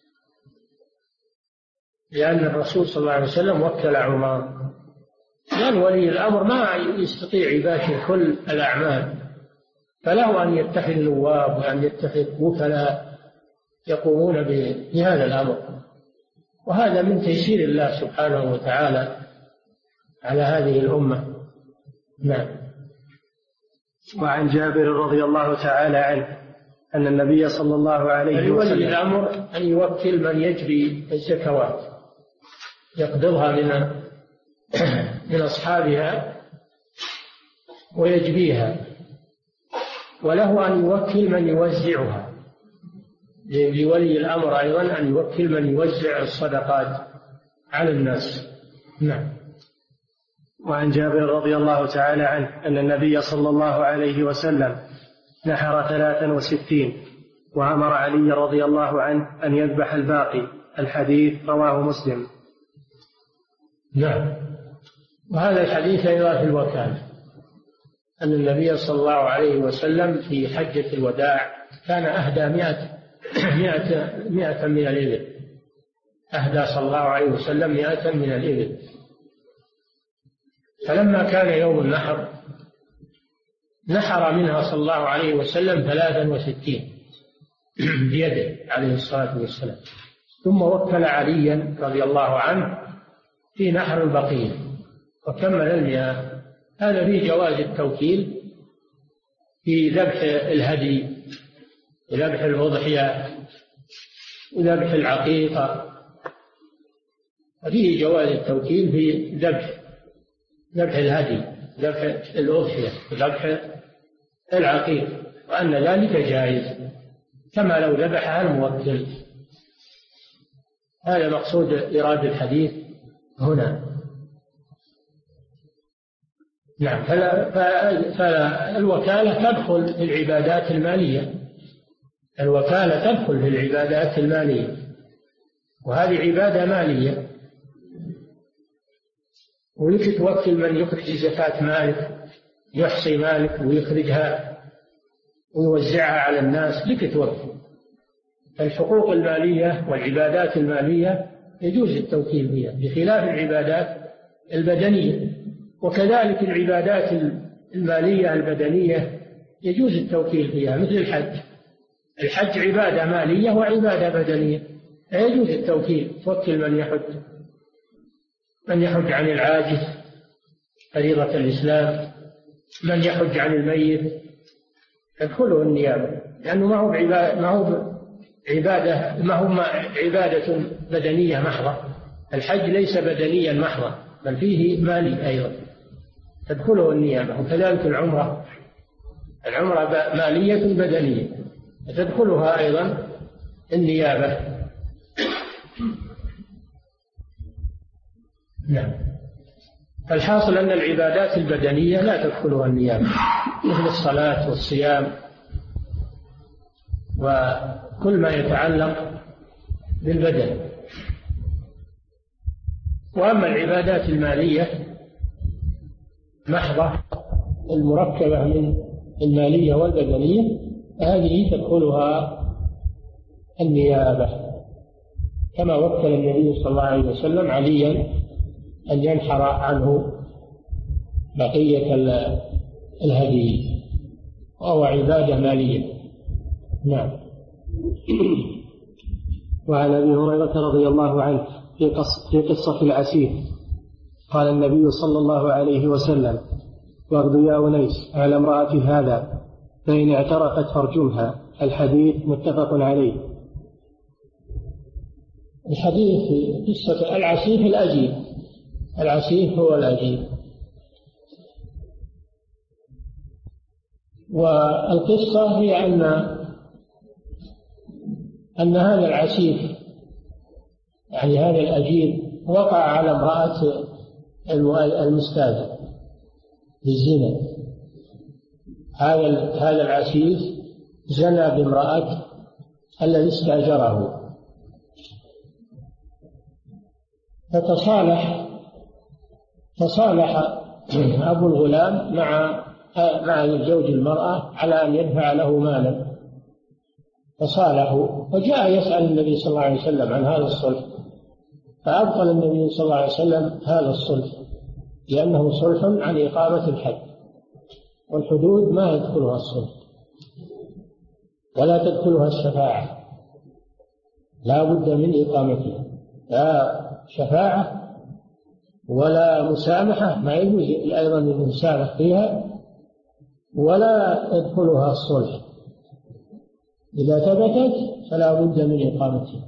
لأن الرسول صلى الله عليه وسلم وكل عمر. لأن ولي الأمر ما يستطيع يباشر كل الأعمال، فله أن يتخذ نواب وأن يتخذ وكلاء يقومون بهذا الأمر، وهذا من تيسير الله سبحانه وتعالى على هذه الأمة. نعم. وعن جابر رضي الله تعالى عنه أن النبي صلى الله عليه وسلم ولي الأمر أن يوكل من يجري الزكوات، يقبضها من أصحابها ويجبيها، وله أن يوكل من يوزعها. لولي الأمر أيضا أن يوكل من يوزع الصدقات على الناس. نعم. وعن جابر رضي الله تعالى عنه أن النبي صلى الله عليه وسلم نحر 63 وأمر علي رضي الله عنه أن يذبح الباقي. الحديث رواه مسلم. نعم. وهذا الحديث أيضا في الوكالة، أن النبي صلى الله عليه وسلم في حجة الوداع كان أهدى 100 من الإبل، أهدى صلى الله عليه وسلم 100 من الإبل. فلما كان يوم النحر نحر منها صلى الله عليه وسلم 63 بيده عليه الصلاة والسلام، ثم وكل عليا رضي الله عنه في نحر البقية وكمل 100. هذا فيه جواز التوكيل في ذبح الهدي، ذبح الأضحية، وذبح العقيقة، فيه جواز التوكيل في ذبح الهدي، ذبح الأضحية، ذبح العقيق، وأن ذلك جائز كما لو ذبحها الموكل. هذا مقصود إرادة الحديث هنا. نعم. فالوكالة تدخل في العبادات المالية، الوكالة تدخل في العبادات المالية، وهذه عبادة مالية. ولك توكل من يخرج زكاة مالك، يحصي مالك ويخرجها ويوزعها على الناس، لك توكل. الحقوق المالية والعبادات المالية يجوز التوكيل بها، بخلاف العبادات البدنية. وكذلك العبادات المالية البدنية يجوز التوكيل فيها، مثل الحج. الحج عبادة مالية وعبادة بدنية، يجوز التوكيل، توكل من يحج عن العاجز فريضة الإسلام، من يحج عن الميت تدخله النيابة، لأنه ما هو عبادة بدنية محضة. الحج ليس بدنيا محضا، بل فيه مالي أيضا، تدخله النيابة. وكذلك العمرة مالية بدنية، تدخلها أيضا النيابة. نعم. الحاصل أن العبادات البدنية لا تدخلها النيابة، مثل الصلاة والصيام وكل ما يتعلق بالبدن. وأما العبادات المالية محضة المركبة من المالية والبدنية، هذه تدخلها النيابة، كما وكل النبي صلى الله عليه وسلم عليا أن ينحر عنه بقية الهدي، وهو عبادة مالية. نعم. وعن أبي هريرة رضي الله عنه في قصة العسير قال النبي صلى الله عليه وسلم: واغد يا أنيس على امرأة هذا فإن اعترقت فارجمها. الحديث متفق عليه. الحديث في قصة العسير الأجيب، العسير هو الأجيب. والقصة هي أن أن هذا العسيف يعني هذا الأجير وقع على امرأة المستاجر بالزنا. هذا العسيف زنى بامرأة الذي استأجره، فتصالح أبو الغلام مع زوج المرأة على أن يدفع له مالا، فصالحوا، وجاء يسأل النبي صلى الله عليه وسلم عن هذا الصلح، فأبطل النبي صلى الله عليه وسلم هذا الصلح لأنه صلح عن إقامة الحد، والحدود ما يدخلها الصلح ولا تدخلها الشفاعة، لا بد من إقامتها، لا شفاعة ولا مسامحة، ما يجوز أيضا المسامح فيها، ولا يدخلها الصلح. إذا ثبتت فلا بد من إقامتها.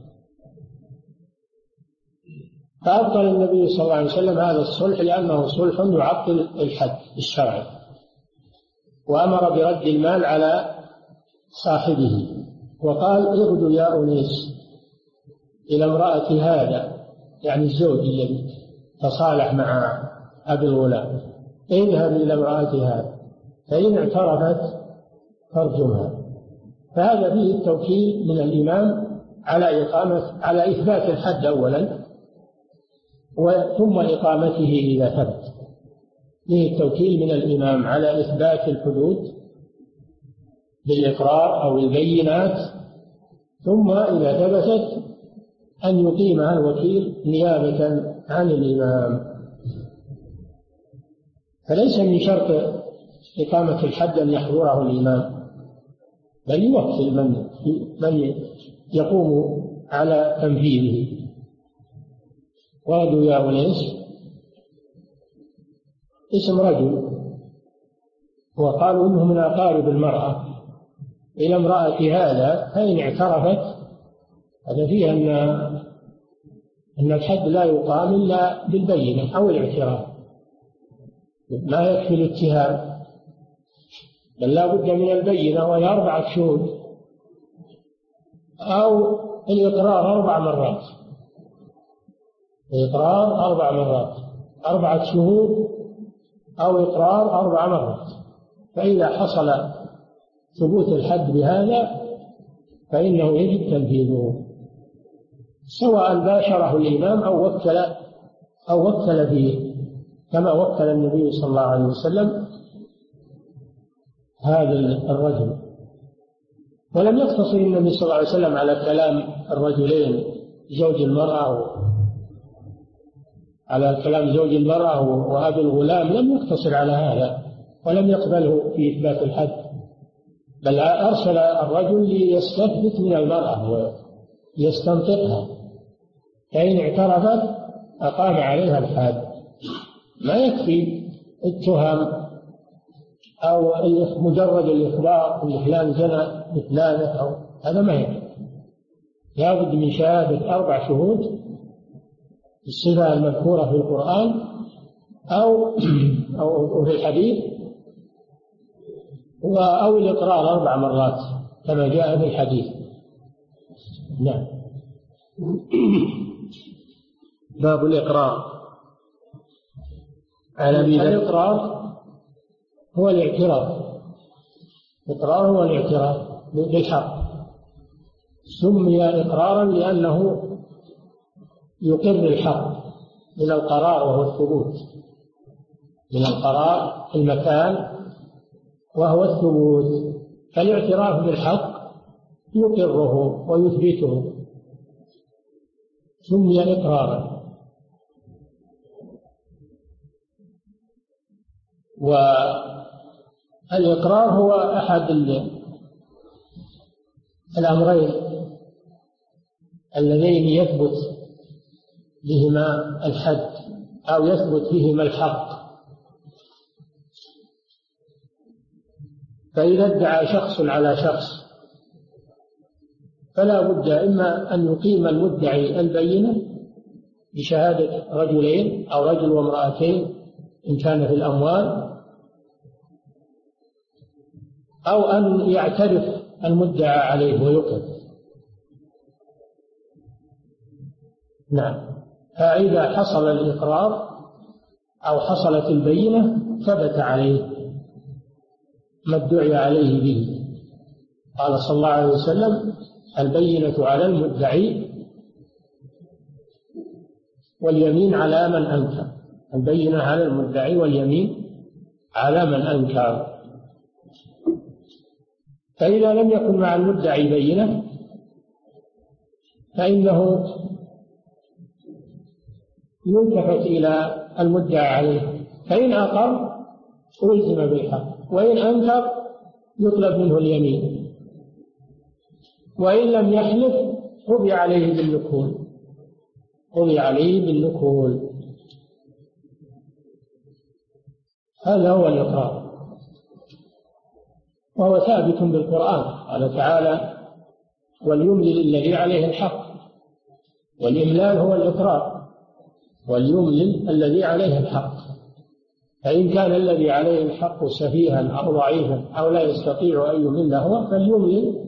فأبطل النبي صلى الله عليه وسلم هذا الصلح لأنه صلح يعطل الحد الشرعي، وأمر برد المال على صاحبه، وقال اغدوا يا أنيس إلى امرأة هذا، يعني الزوج الذي تصالح مع أبي الغلام، اذهب إلى امرأة هذا فإن اعترفت فارجمها. فهذا فيه التوكيل من الإمام على إثبات الحد أولا، ثم إقامته إذا ثبت. فيه التوكيل من الإمام على إثبات الحدود بالإقرار أو البينات، ثم إذا ثبتت أن يقيمها الوكيل نيابة عن الإمام. فليس من شرط إقامة الحد أن يحضره الإمام، بل يوكل من يقوم على تنفيذه. وردوا يا أنيس اسم رجل، وقالوا إنه من أقارب المرأة، إلى امرأة هذا فإن اعترفت، هذا فيه أن الحد لا يقام إلا بالبينة أو الاعتراف، ما يكفي الاتهام، بل لا بد من البينة وهي 4 شهود، أو الإقرار 4 مرات، إقرار 4 مرات، 4 شهود أو إقرار 4 مرات. فإذا حصل ثبوت الحد بهذا فإنه يجب تنفيذه، سواء باشره الإمام أو وكل فيه، كما وكل النبي صلى الله عليه وسلم هذا الرجل. ولم يقتصر النبي صلى الله عليه وسلم على كلام الرجلين، زوج المرأة على كلام زوج المرأة وأبي الغلام، لم يقتصر على هذا ولم يقبله في إثبات الحد، بل أرسل الرجل ليستثبت من المرأة ويستنطقها، فإن اعترفت أقام عليها الحد. ما يكفي التهم أو مجرد الإخبار أن فلان زنى بفلانة، أو هذا ما يكفي، لابد من شهادة 4 شهود بالصفة المذكورة في القرآن أو في الحديث، أو الإقرار 4 مرات كما جاء في الحديث. نعم. باب الإقرار. الإقرار هو الاعتراف، الإقرار هو الاعتراف بالحق، سمي إقرارا لأنه يقر الحق من القرار وهو الثبوت، من القرار في المكان وهو الثبوت، فالاعتراف بالحق يقره ويثبته، سمي إقرارا. والإقرار هو أحد الأمرين اللذين يثبت بهما الحد أو يثبت بهما الحق. فإذا ادعى شخص على شخص فلا بد إما أن يقيم المدعي البينة بشهادة رجلين أو رجل وامرأتين إن كان في الأموال، أو أن يعترف المدعى عليه ويقر. نعم. فإذا حصل الإقرار أو حصلت البينة ثبت عليه ما ادعي عليه به. قال صلى الله عليه وسلم: البينة على المدعي واليمين على من أنكر. البينة على المدعي واليمين على من أنكر. فإذا لم يكن مع المدعي بينة فإنه يلتفت إلى المدعى عليه، فإن أقر ألزم بالحق، وإن أنكر يطلب منه اليمين، وإن لم يحلف قضي عليه بالنكول. قضي عليه بالنكول. هذا هو الإقرار، وهو ثابت بالقرآن. قال تعالى: وليملل الذي عليه الحق. والإملال هو الإقرار، وليملل الذي عليه الحق. فإن كان الذي عليه الحق سفيها أو ضعيفا أو لا يستطيع أن يمل هو فليملل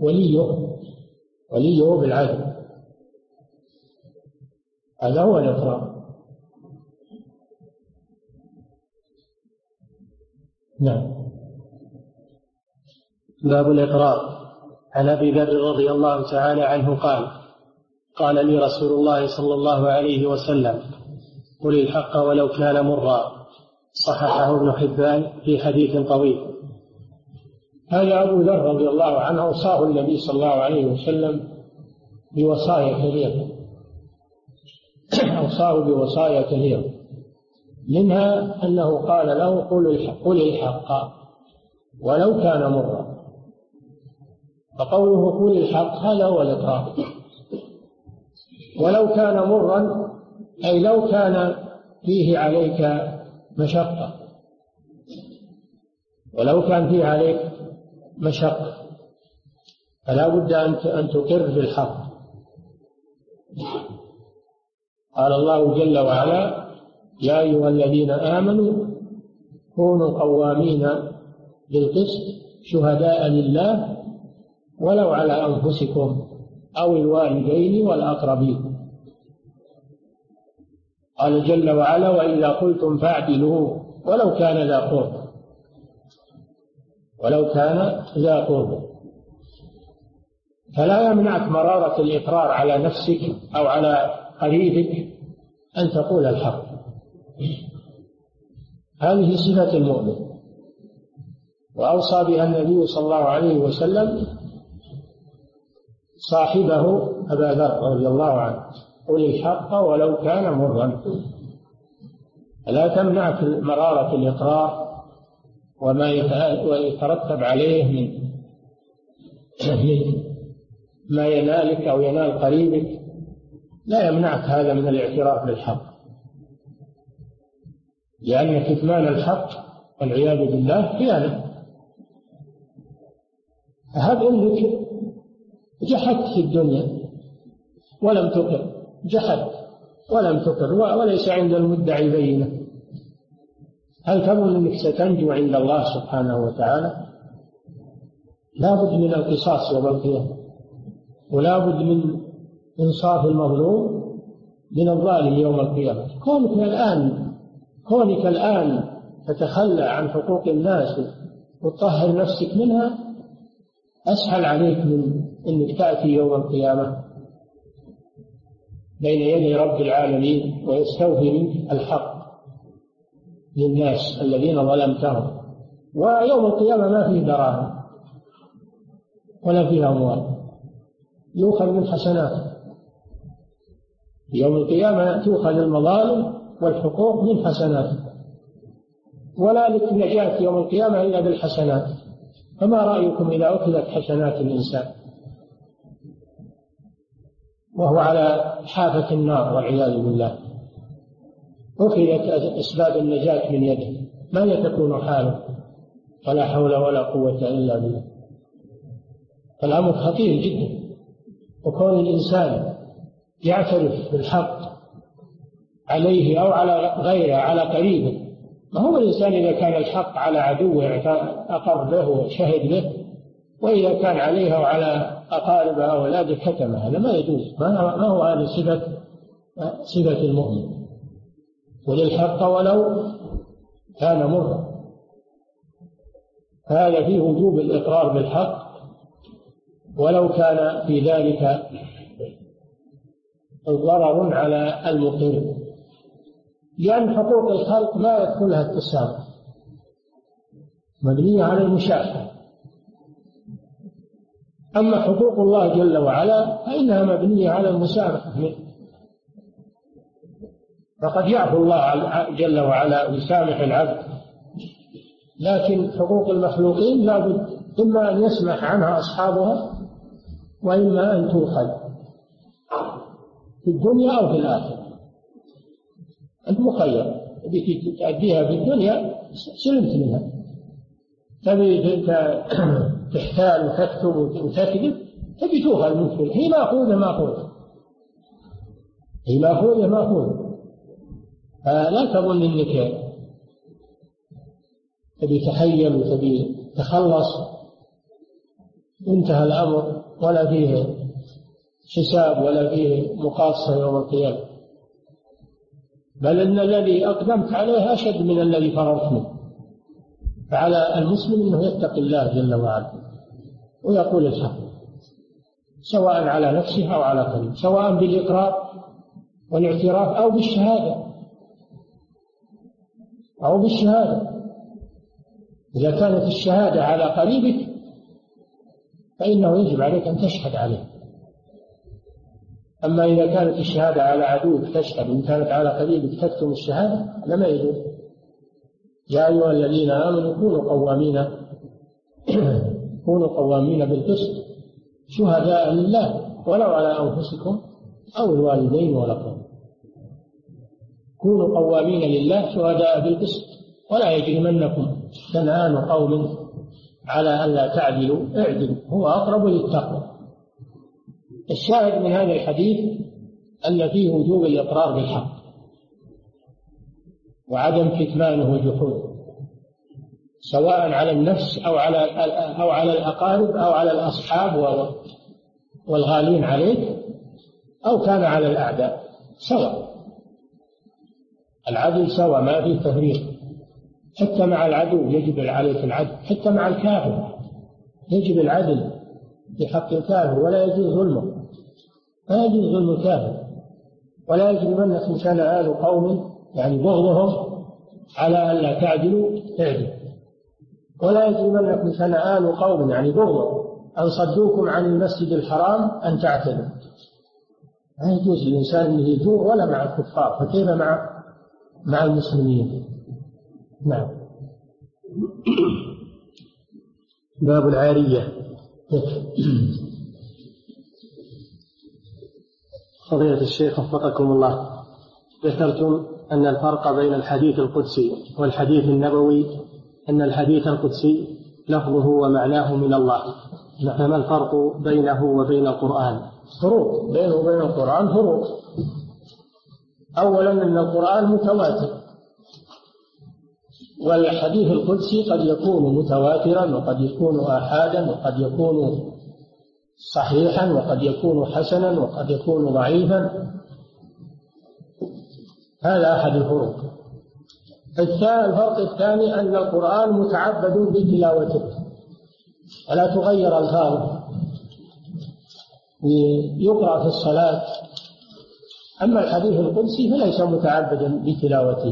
وليه بالعدل. هذا هو الإقرار. نعم. باب الإقرار. عن أبي ذر رضي الله تعالى عنه قال لي رسول الله صلى الله عليه وسلم: قل الحق ولو كان مرا. صححه ابن حبان في حديث طويل. هذا أبو ذر رضي الله عنه أوصاه النبي صلى الله عليه وسلم بوصايا كثيرة. أوصاه بوصايا كثيرة، منها أنه قال له: قل الحق ولو كان مرا. فقوله قل الحق هذا هو الإقرار. ولو كان مرا أي لو كان فيه عليك مشقة، ولو كان فيه عليك مشقة فلا بد أن تقر بالحق. قال الله جل وعلا: يا أيها الذين آمنوا كونوا قوامين بالقسط شهداء لله ولو على أنفسكم أو الوالدين والأقربين. قال جل وعلا: وإذا قلتم فاعدلوا ولو كان ذا قربى. ولو كان ذا قربى. فلا يمنعك مرارة الإقرار على نفسك أو على قريبك أن تقول الحق. هذه صفة المؤمن، وأوصى بها النبي صلى الله عليه وسلم صاحبه أبا ذر رضي الله عنه: قل الحق ولو كان مرا. لا تمنعك مرارة الإقرار وما يترتب عليه من ما ينالك أو ينال قريبك، لا يمنعك هذا من الاعتراف بالحق، لأن كتمان الحق والعياذ بالله خيانة. فهب أنك جحدت في الدنيا ولم تقر، جحدت ولم تقر وليس عند المدعي بينة، هل تظن أنك ستنجو عند الله سبحانه وتعالى؟ لا بد من القصاص يوم القيامة، ولا بد من إنصاف المظلوم من الظالم يوم القيامة. كونك الآن تتخلى عن حقوق الناس وتطهر نفسك منها أسهل عليك من أنك تأتي يوم القيامة بين يدي رب العالمين ويستوفي منك الحق للناس الذين ظلمتهم. ويوم القيامة ما فيه دراهم ولا فيه أموال، يؤخذ من حسنات. يوم القيامة تؤخذ المظالم والحقوق من حسنات، ولا لك نجاة يوم القيامة إلا بالحسنات. فما رأيكم إذا أخذت حسنات الإنسان وهو على حافة النار والعياذ بالله، أخذت أسباب النجاة من يده، ما تكون حاله؟ ولا حول ولا قوة إلا بالله. فالأمر خطير جدا. وكون الإنسان يعترف بالحق عليه أو على غيره، على قريبه، ما هو الإنسان إذا كان الحق على عدوه أقر له وشهد له، وإذا كان عليها وعلى أقاربه أو أولاده كتمه، هذا ما يجوز. ما هو هذا صفة صفة المؤمن. قل الحق ولو كان مرا. هذا فيه وجوب الإقرار بالحق ولو كان في ذلك ضرر على المقر، لأن حقوق الخلق ما يدخلها التسامح، مبنية على المشاحة. أما حقوق الله جل وعلا فإنها مبنية على المسامحة منه، فقد يعفو الله جل وعلا ويسامح العبد، لكن حقوق المخلوقين لا بد إما أن يسمح عنها أصحابها وإما أن تؤخذ في الدنيا أو في الآخرة. أنت مخير، تبي تأديها في الدنيا سلمت منها، تبي تحتال وتكتب وتكذب تبي تؤخذ منك، هي مأخوذة مأخوذة، هي مأخوذة مأخوذة. لا تظن أنك تبي تحيل وتبي تخلص انتهى الأمر ولا فيه حساب ولا فيه مقاصة يوم القيامة، بل إن الذي أقدمت عليه أشد من الذي فررت منه. فعلى المسلم أنه يتقي الله جل وعلا ويقول الحق، سواء على نفسه أو على قريب، سواء بالإقرار والاعتراف أو بالشهادة. إذا كانت الشهادة على قريبك فإنه يجب عليك أن تشهد عليه. أما إذا كانت الشهادة على عدوك تشهد، وإن كانت على قريبك تكتم الشهادة، لما يجوز. يا أيها الذين آمنوا كونوا قوامين بالقسط شهداء لله ولو على أنفسكم أو الوالدين والأقربين. كونوا قوامين لله شهداء بالقسط ولا يجرمنكم شنآن قوم على ألا تعدلوا اعدلوا هو أقرب للتقوى. الشاهد من هذا الحديث أن فيه وجوب الإقرار بالحق وعدم كتمانه وجحوده، سواء على النفس أو على الأقارب أو على الأصحاب والغالين عليك، أو كان على الأعداء، سواء. العدل سواء، ما فيه تفريق. حتى مع العدو يجب عليك العدل، حتى مع الكافر يجب العدل في حق الكافر، ولا يجوز ظلمه، لا يجوز ظلم الكافر. ولا يجرمنكم شنآن قوم، يعني بغضهم على ألا تعدلوا اعدلوا. ولا يجرمنكم شنآن قوم، يعني بغضهم أن صدوكم عن المسجد الحرام أن تعتدوا. لا يجوز للإنسان أنه يجور ولا مع الكفار، فكيف مع المسلمين؟ نعم. باب العارية. فضيلة الشيخ وفقكم الله، ذكرتم أن الفرق بين الحديث القدسي والحديث النبوي أن الحديث القدسي لفظه ومعناه من الله، فما الفرق بينه وبين القرآن؟ فروق بينه وبين القرآن، فروق. أولا أن القرآن متواتر، والحديث القدسي قد يكون متواترا وقد يكون آحادا وقد يكون صحيحا وقد يكون حسنا وقد يكون ضعيفا. هذا أحد الفروق. الفرق الثاني أن القرآن متعبد بتلاوته ولا تغير ألفاظه، يقرأ في الصلاة. أما الحديث القدسي فليس متعبدا بتلاوته،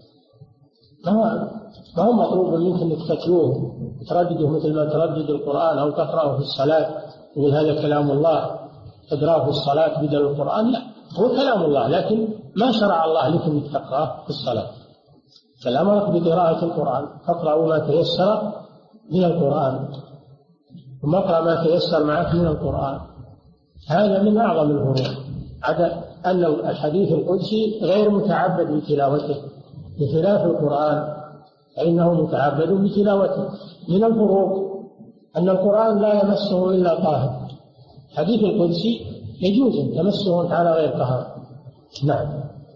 ما هو مطلوب منك أنك تتلوه تردده مثل ما تردد القرآن أو تقرأه في الصلاة يقول هذا كلام الله تقرأه في الصلاة بدل القرآن. لا، هو كلام الله، لكن ما شرع الله لك أنك تقرأه في الصلاة. فالأمر بقراءة القرآن، فاقرأوا ما تيسر من القرآن، ثم اقرأ ما تيسر معك من القرآن. هذا من أعظم الفروق، عدا أن الحديث القدسي غير متعبد بتلاوته بخلاف القرآن فإنه متعبد بتلاوته. من الفروق أن القرآن لا يمسه إلا طاهر، الحديث القدسي يجوز أن يمسه على غير طهارة. نعم.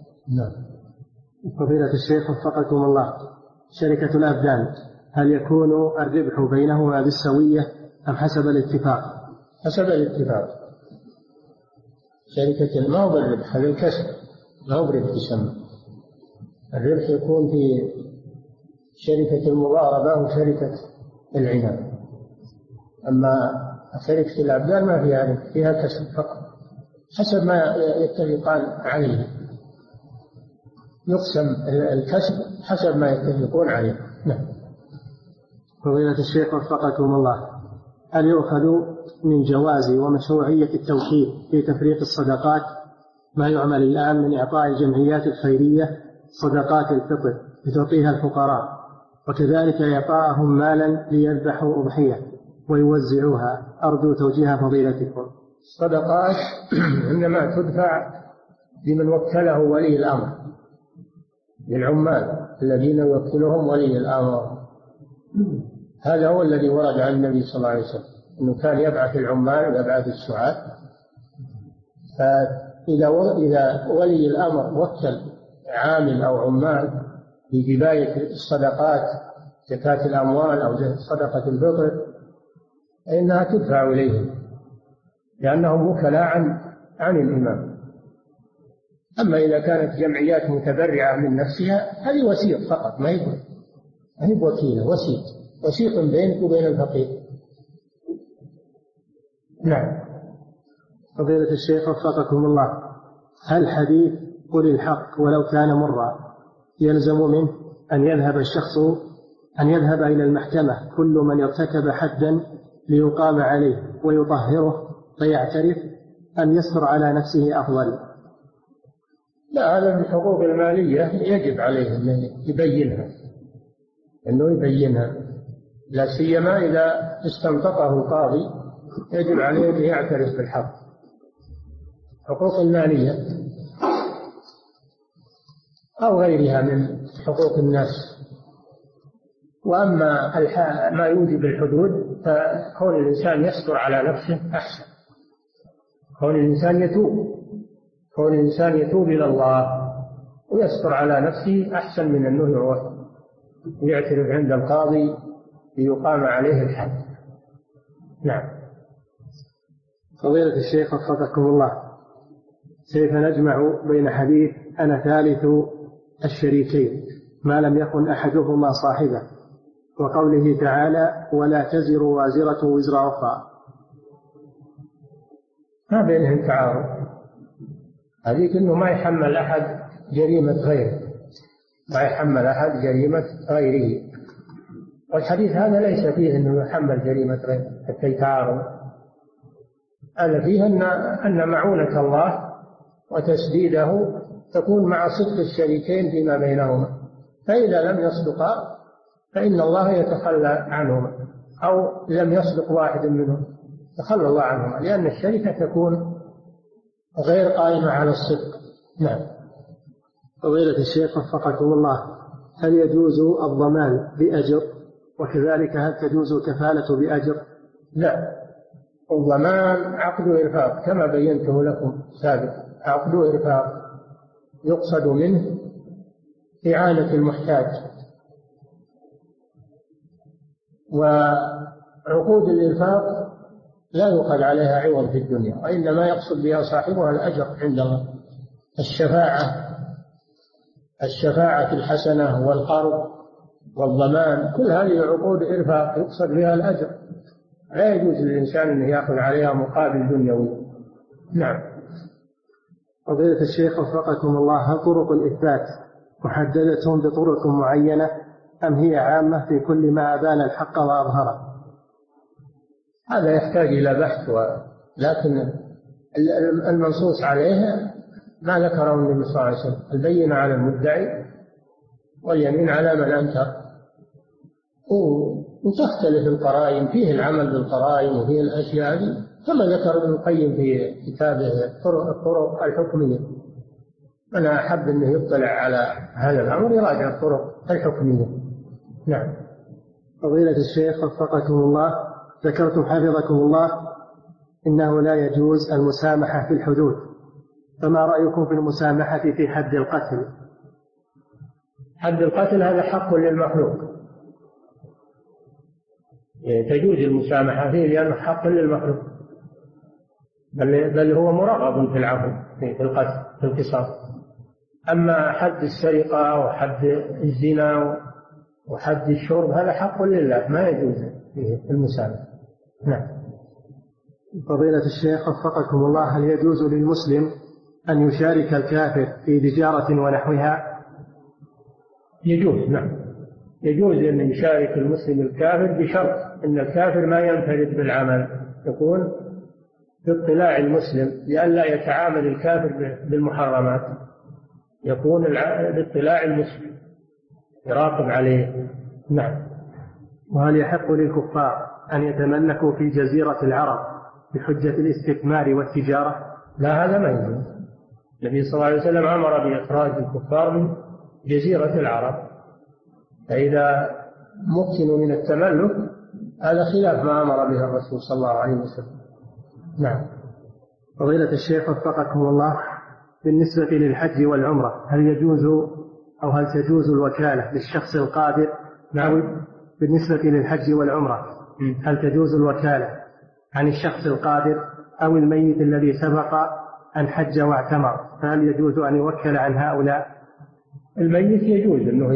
فضيلة الشيخ وفقكم الله، شركة الأبدان هل يكون الربح بينهما بالسوية أم حسب الاتفاق؟ حسب الاتفاق. شركة ما هو بالربح، هذا الكسب. لا هو بربح يسمى. الربح يكون في شركة المضاربة وشركة العنب. أما شركة الأبدان ما فيها ربح، فيها كسب فقط حسب ما يتفقان عليه. يقسم الكسب حسب ما يتفقون عليه. نعم. فضيلة الشيخ وفقكم الله، هل يؤخذ من جواز ومشروعية التوكيل في تفريق الصدقات ما يعمل الآن من إعطاء الجمعيات الخيرية صدقات الفطر لتعطيها الفقراء، وكذلك إعطاءهم مالا ليذبحوا أضحية ويوزعوها؟ أرجو توجيه فضيلتكم. الصدقات إنما تدفع لمن وكله ولي الأمر، للعمال الذين يوكلهم ولي الأمر. هذا هو الذي ورد عن النبي صلى الله عليه وسلم، أنه كان يبعث العمال ويبعث السعاة. فإذا ولي الأمر وكل عامل أو عمال بجباية الصدقات، زكاة الأموال أو صدقة الفطر، فإنها تدفع إليهم لأنهم وكلاء عن الإمام. أما إذا كانت جمعيات متبرعة من نفسها هذه وسيط فقط، ما هي وكيلة، وسيط بينك وبين الفقير. نعم. فضيلة الشيخ وفقكم الله، هل حديث قل الحق ولو كان مرا يلزم منه أن يذهب إلى المحكمة كل من ارتكب حدا ليقام عليه ويطهره فيعترف، أم يستر على نفسه أفضل؟ لا، هذا من الحقوق المالية يجب عليه أنه يبينها، لا سيما إذا استنطقه القاضي يجب عليه أن يعترف بالحق. حقوق المالية أو غيرها من حقوق الناس. وأما ما يوجب الحدود فكون الإنسان يستر على نفسه أحسن، كون الإنسان يتوب إلى الله ويستر على نفسه أحسن من أنه يعترف عند القاضي ليقام عليه الحد. نعم. فضيلة الشيخ وفقكم الله، كيف نجمع بين حديث أنا ثالث الشريكين ما لم يكن أحدهما صاحبه وقوله تعالى ولا تزر وازرة وزر أخرى؟ ما بينهم تعارض، هذيك أنه ما يحمل أحد جريمة غيره، والحديث هذا ليس فيه أنه يحمل جريمة غيره حتى يتعارض. هذا فيه أن معونة الله وتسديده تكون مع صدق الشريكين فيما بينهما، فإذا لم يصدقا فإن الله يتخلى عنهما، أو لم يصدق واحد منهم تخلى الله عنهما، لأن الشركة تكون غير قائمة على الصدق. نعم. فضيلة الشيخ وفقكم الله، هل يجوز الضمان بأجر، وكذلك هل تجوز الكفالة بأجر؟ لا، الضمان عقد إرفاق كما بينته لكم سابقا، عقد إرفاق يقصد منه إعانة المحتاج، وعقود الإرفاق لا يؤخذ عليها عوض في الدنيا، وإنما يقصد بها صاحبها الأجر عند الله. الشفاعة الحسنة والقرض والضمان كل هذه عقود إرفاق يقصد بها الأجر، لا يجوز للإنسان أن يأخذ عليها مقابل دنيوي. نعم. فضيلة الشيخ وفقكم الله، هل طرق الإثبات محددة بطرق معينة أم هي عامة في كل ما أبان الحق وأظهره؟ هذا يحتاج إلى بحث، لكن المنصوص عليه ما ذكره النبي صلى الله عليه وسلم: البينة على المدعي واليمين على من أنكر. وتختلف القرائن، فيه العمل بالقرائن وفيه الأشياء هذه كما ذكر ابن القيم في كتابه الطرق الحكمية. من أحب أنه يطلع على هذا الأمر يراجع الطرق الحكمية. نعم. فضيلة الشيخ وفقكم الله، ذكرتم حفظكم الله إنه لا يجوز المسامحة في الحدود، فما رأيكم في المسامحة في حد القتل؟ حد القتل هذا حق للمخلوق، تجوز المسامحة فيه لأنه حق للمخلوق، بل هو مرغب في العفو في القتل في القصاص. أما حد السرقة وحد الزنا وحد الشرب هذا حق لله ما يجوز فيه المسامحة. نعم. فضيلة الشيخ وفقكم الله، هل يجوز للمسلم أن يشارك الكافر في تجارة ونحوها؟ يجوز، نعم، يجوز أن يشارك المسلم الكافر بشرط أن الكافر ما ينفرد بالعمل، يكون باطلاع المسلم لئلا يتعامل الكافر بالمحرمات، يكون باطلاع المسلم يراقب عليه. نعم. وهل يحق للكفار أن يتملكوا في جزيرة العرب بحجة الاستثمار والتجارة؟ لا، هذا ما يجوز. النبي صلى الله عليه وسلم أمر بإخراج الكفار من جزيرة العرب، فإذا مكنوا من التملك هذا خلاف ما أمر به الرسول صلى الله عليه وسلم. نعم. فضيلة الشيخ وفقكم الله، بالنسبة للحج والعمرة هل يجوز أو هل تجوز الوكالة للشخص القادر؟ نعم. بالنسبة للحج والعمرة هل تجوز الوكالة عن الشخص القادر أو الميت الذي سبق أن حج واعتمر، فهل يجوز أن يوكل عن هؤلاء؟ الميت يجوز أنه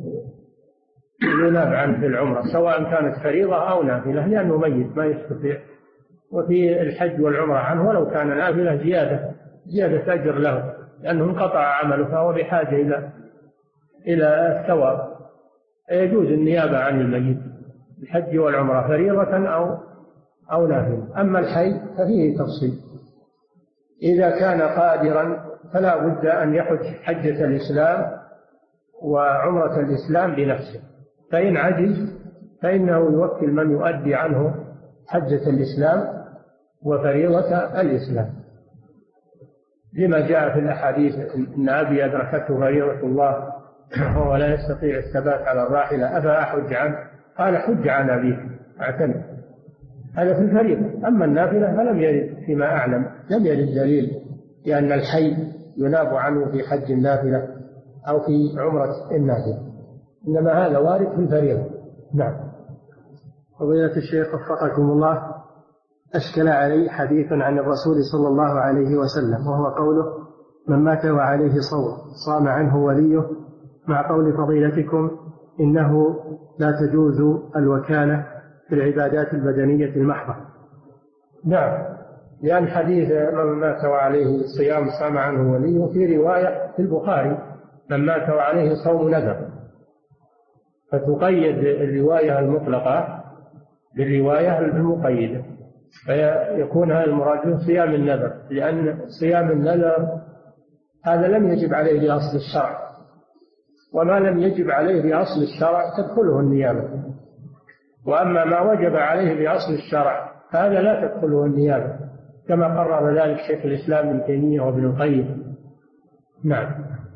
يناب عنه في العمرة سواء كانت فريضة أو نافلة، لأنه ميت ما يستطيع. وفي الحج والعمرة عنه ولو كان نافلة زيادة أجر له، لأنه انقطع عمله فهو بحاجة إلى الثواب. يجوز النيابة عن الميت الحج والعمرة فريضة أو نافلة. أما الحي ففيه تفصيل، إذا كان قادرا فلا بد أن يحج حجة الإسلام وعمرة الإسلام بنفسه، فإن عجز فإنه يوكل من يؤدي عنه حجة الإسلام وفريضة الإسلام، لما جاء في الأحاديث إن أبي أدركته فريضة الله وهو لا يستطيع الثبات على الراحلة أفأحج عنه؟ قال حج عن أبيه اعتمد. هذا في الفريضة. أما النافلة فلم يرد فيما أعلم، لم يرد دليل لأن الحي يناب عنه في حج النافلة أو في عمرة النافلة، إنما هذا وارد في الفريضة. نعم. فضيلة الشيخ وفقكم الله، أشكل علي حديث عن الرسول صلى الله عليه وسلم وهو قوله من مات وعليه صوم صام عنه وليه، مع قول فضيلتكم إنه لا تجوز الوكالة في العبادات البدنية المحضة. نعم، لأن حديث من مات وعليه صيام صام عنه وليه في رواية في البخاري من مات وعليه صوم نذر، فتقيد الرواية المطلقة بالرواية المقيدة، فيكون هذا المراد صيام النذر، لأن صيام النذر هذا لم يجب عليه بأصل الشرع، وما لم يجب عليه بأصل الشرع تدخله النيابة، وأما ما وجب عليه بأصل الشرع هذا لا تدخله النيابة، كما قرر ذلك شيخ الإسلام ابن تيمية وابن القيم. نعم.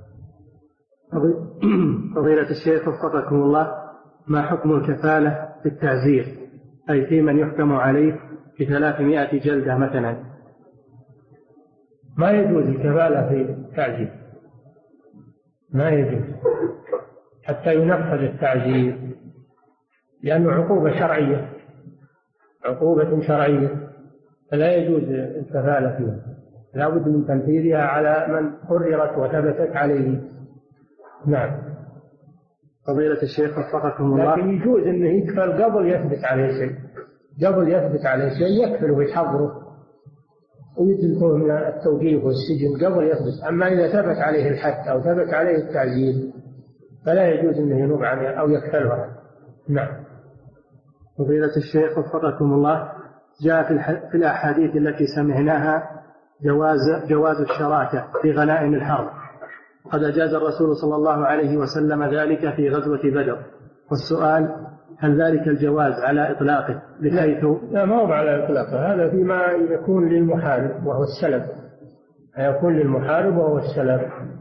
فضيلة الشيخ وفقكم الله، ما حكم الكفالة في التعزير، أي في من يحكم عليه ب300 جلدة مثلا؟ ما يجوز الكفالة في التعزير، ما يجوز حتى ينفذ التعزير، لأنه عقوبة شرعية فلا يجوز الكفالة فيها، لا بد من تنفيذها على من قررت وثبتت عليه. نعم. فضيلة الشيخ وفقكم الله، لكن يجوز أنه يكفل قبل يثبت عليه شيء يكفله ويحضره ويدلكه من التوقيف والسجن قبل يثبت. أما إذا ثبت عليه الحد أو ثبت عليه التعزير فلا يجوز أنه ينوب عنه أو يكفلها. نعم. فضيلة الشيخ وفقكم الله، جاء في الأحاديث التي سمعناها جواز الشراكة في غنائم الحرب، قد أجاز الرسول صلى الله عليه وسلم ذلك في غزوة بدر، والسؤال هل ذلك الجواز على إطلاقه بحيث؟ لا، ما هو على إطلاقه، هذا فيما يكون للمحارب وهو السلب، يكون للمحارب وهو السلب،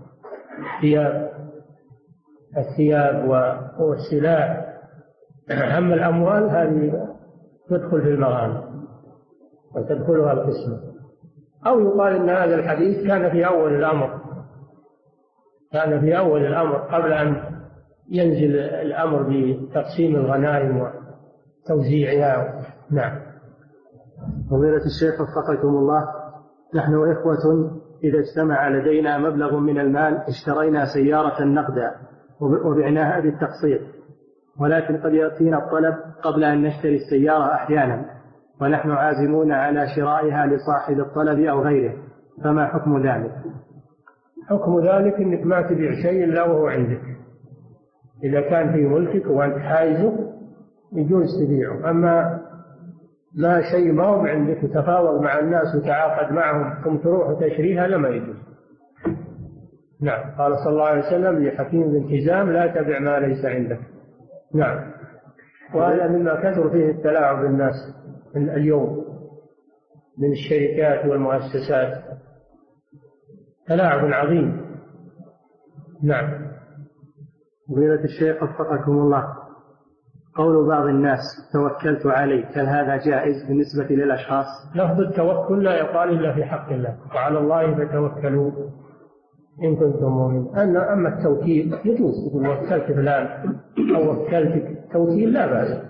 الثياب والسلاح. أما الأموال هذه تدخل في المغانم وتدخلها القسمة. أو يقال إن هذا الحديث كان في أول الأمر قبل أن ينزل الأمر بتقسيم الغنائم وتوزيعها. نعم. فضيلة الشيخ وفقكم الله، نحن إخوة إذا اجتمع لدينا مبلغ من المال اشترينا سيارة نقدا وبعناها بالتقسيط، ولكن قد يأتينا الطلب قبل أن نشتري السيارة أحيانا ونحن عازمون على شرائها لصاحب الطلب أو غيره، فما حكم ذلك؟ حكم ذلك أنك ما تبيع شيء إلا وهو عندك. إذا كان في ملكك وأنت حايزه يجوز تبيعه، أما ما شيء ما هو عندك وتفاوض مع الناس وتعاقد معهم ثم تروح وتشريها لما يجوز. نعم، قال صلى الله عليه وسلم لحكيم بن حزام: لا تبع ما ليس عندك. نعم. وهذا مما كثر فيه التلاعب بالناس اليوم من الشركات والمؤسسات، تلاعب عظيم. نعم. فضيلة الشيخ وفقكم الله، قول بعض الناس توكلت عليك، هل هذا جائز بالنسبة للأشخاص؟ لفظ التوكل لا يقال إلا في حق الله، وعلى الله فتوكلوا إن كنتم مؤمنين. أما التوكيل يجوز، يقول وكلت فلان أو وكلتك، توكيل لا بأس،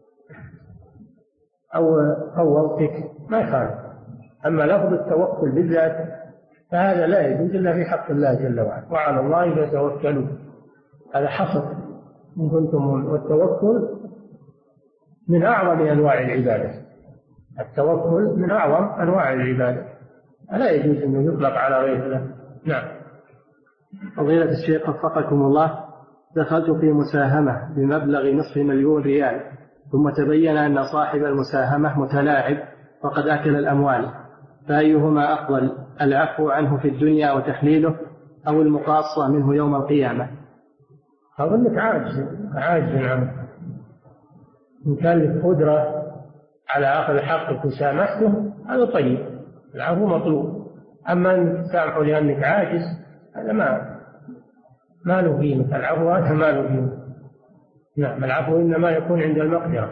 أو فوضتك ما يخالف. أما لفظ التوكل بالذات فهذا لا يجوز إلا في حق الله جل وعلا، وعلى الله فتوكلوا، هذا حصر إن كنتم مؤمنين. والتوكل من أعظم أنواع العبادة، التوكل من أعظم أنواع العبادة، لا يجوز أنه يطلق على غير الله. نعم. فضيلة الشيخ وفقكم الله، دخلت في مساهمة بمبلغ $500,000 ريال، ثم تبين أن صاحب المساهمة متلاعب وقد أكل الأموال، فأيهما أفضل، العفو عنه في الدنيا وتحليله أو المقاصة منه يوم القيامة؟ أظنك عاجز عنه. إن كان لك قدرة على أخذ حقك وسامحته هذا طيب، العفو مطلوب. أما أن تسامحه لأنك عاجز هذا ما له قيمة، العفو هذا ما له قيمة. نعم، العفو إنما يكون عند المقدرة.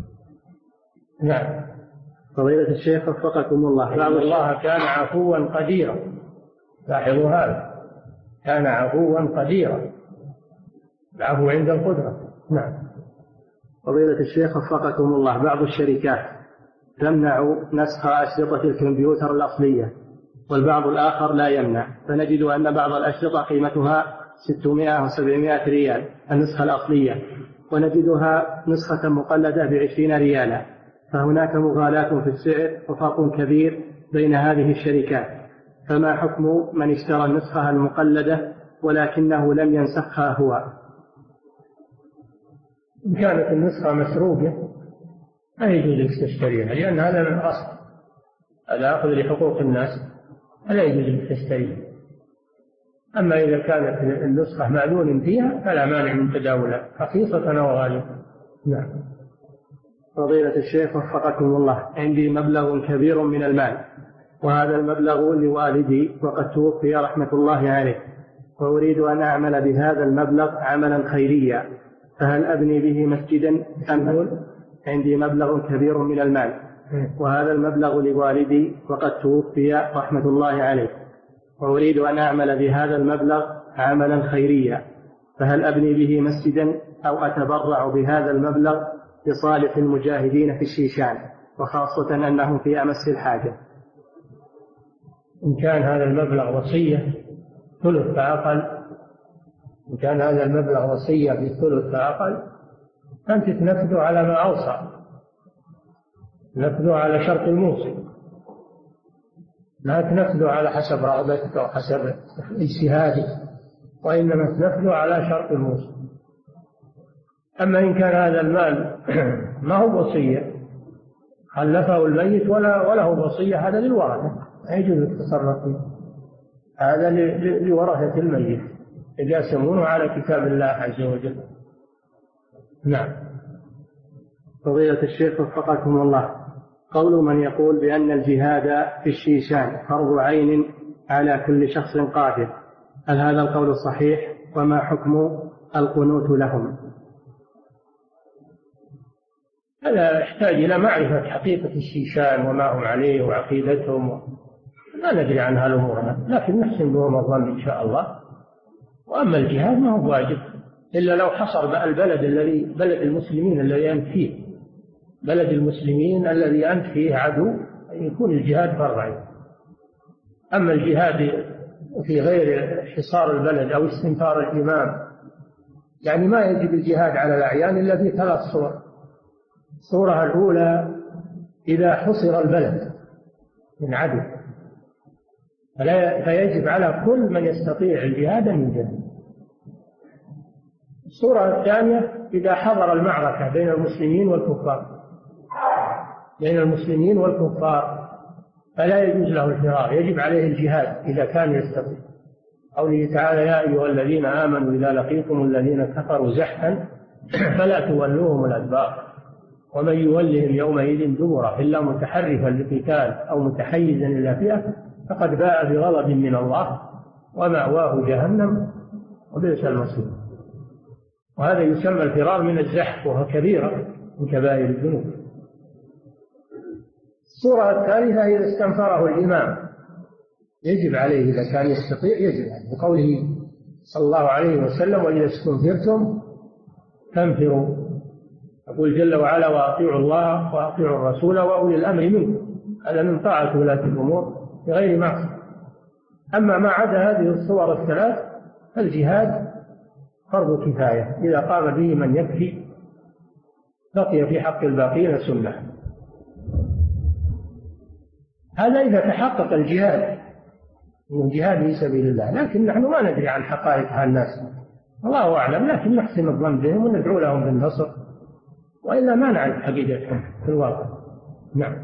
نعم. فضيلة الشيخ وفقكم الله، بعض الله كان عفوا قديرا، لاحظوا هذا، كان عفوا قديرا، العفو عند القدرة. نعم. فضيلة الشيخ وفقكم الله، بعض الشركات تمنع نسخ أشرطة الكمبيوتر الأصلية، والبعض الآخر لا يمنع، فنجد أن بعض الأشرطة قيمتها 600 و 700 ريال النسخة الأصلية، ونجدها نسخة مقلدة ب20 ريالا، فهناك مغالاة في السعر وفرق كبير بين هذه الشركات، فما حكم من اشترى النسخة المقلدة ولكنه لم ينسخها هو؟ إن كانت النسخة مسروقة لا يجوز لك تشتريها، لأن هذا من الأصل، هذا أخذ لحقوق الناس، لا يجوز لك تشتريها. أما إذا كانت النسخة مأذون فيها فلا مانع من تداولها رخيصة أو غالية. نعم. فضيلة الشيخ وفقكم الله، عندي مبلغ كبير من المال، وهذا المبلغ لوالدي وقد توفي رحمة الله عليه، وأريد أن أعمل بهذا المبلغ عملا خيريا، فهل أبني به مسجدا أم عندي مبلغ كبير من المال وهذا المبلغ لوالدي وقد توفي رحمة الله عليه، وأريد أن أعمل بهذا المبلغ عملا خيريا، فهل أبني به مسجدا أو أتبرع بهذا المبلغ لصالح المجاهدين في الشيشان، وخاصة أنهم في أمس الحاجة؟ إن كان هذا المبلغ وصية ثلث فأقل، إن كان هذا المبلغ وصية بثلث فأقل، أنت تنفذه على ما أوصى، تنفذه على شرط الموصي، لا تنفذه على حسب رغبتك أو حسب اجتهادك، وإنما تنفذه على شرط الموصي. أما إن كان هذا المال ما هو وصية، خلفه الميت ولا هو وصية، هذا للورثة، لا يجوز التصرف فيه، هذا لورثة الميت يقاسمونه على كتاب الله عز وجل. نعم. فضيلة الشيخ وفقكم الله، قول من يقول بأن الجهاد في الشيشان فرض عين على كل شخص قادر، هل هذا القول صحيح؟ وما حكم القنوت لهم؟ هذا يحتاج إلى معرفة حقيقة الشيشان وما هم عليه وعقيدتهم، لا ندري عن هالأمور، لكن نحسن بهم الظن إن شاء الله. وأما الجهاد ما هو واجب إلا لو حصر البلد بلد المسلمين الذي أنت فيه، بلد المسلمين الذي أنت فيه عدو، يكون الجهاد فرض عين. أما الجهاد في غير حصار البلد أو استنفار الإمام، يعني ما يجب الجهاد على الأعيان إلا في 3 صور. الصورة الأولى إذا حصر البلد من عدو فيجب على كل من يستطيع الجهاد أن يجاهد. الصورة الثانية إذا حضر المعركة بين المسلمين والكفار فلا يجوز له الفرار، يجب عليه الجهاد إذا كان يستطيع. قوله تعالى يا أيها الذين آمنوا إذا لقيتم الذين كفروا زحفا فلا تولوهم الأدبار ومن يولهم يومئذ دبره إلا متحرفا لقتال أو متحيزا إلى فئة فقد باء بغضب من الله ومأواه جهنم وبئس المصير. وهذا يسمى الفرار من الزحف، وهو كبيرة من كبائر الذنوب. الصورة الثالثة إذا استنفره الإمام يجب عليه إذا كان يستطيع يجب عليه، بقوله صلى الله عليه وسلم وإذا استنفرتم فانفروا. يقول جل وعلا وأطيعوا الله وأطيعوا الرسول وأولي الأمر منكم، هذا من طاعة ولاة الأمور بغير معصية. أما ما عدا هذه الصور الثلاث فالجهاد فرض كفاية، إذا قام به من يكفي بقي في حق الباقين سنة. هذا إذا تحقق الجهاد من جهاد في سبيل الله، لكن نحن ما ندري عن حقائق هالناس، الله أعلم، لكن نحسن الظن بهم وندعو لهم بالنصر، وإلا ما نعرف حقيقتهم في الواقع. نعم.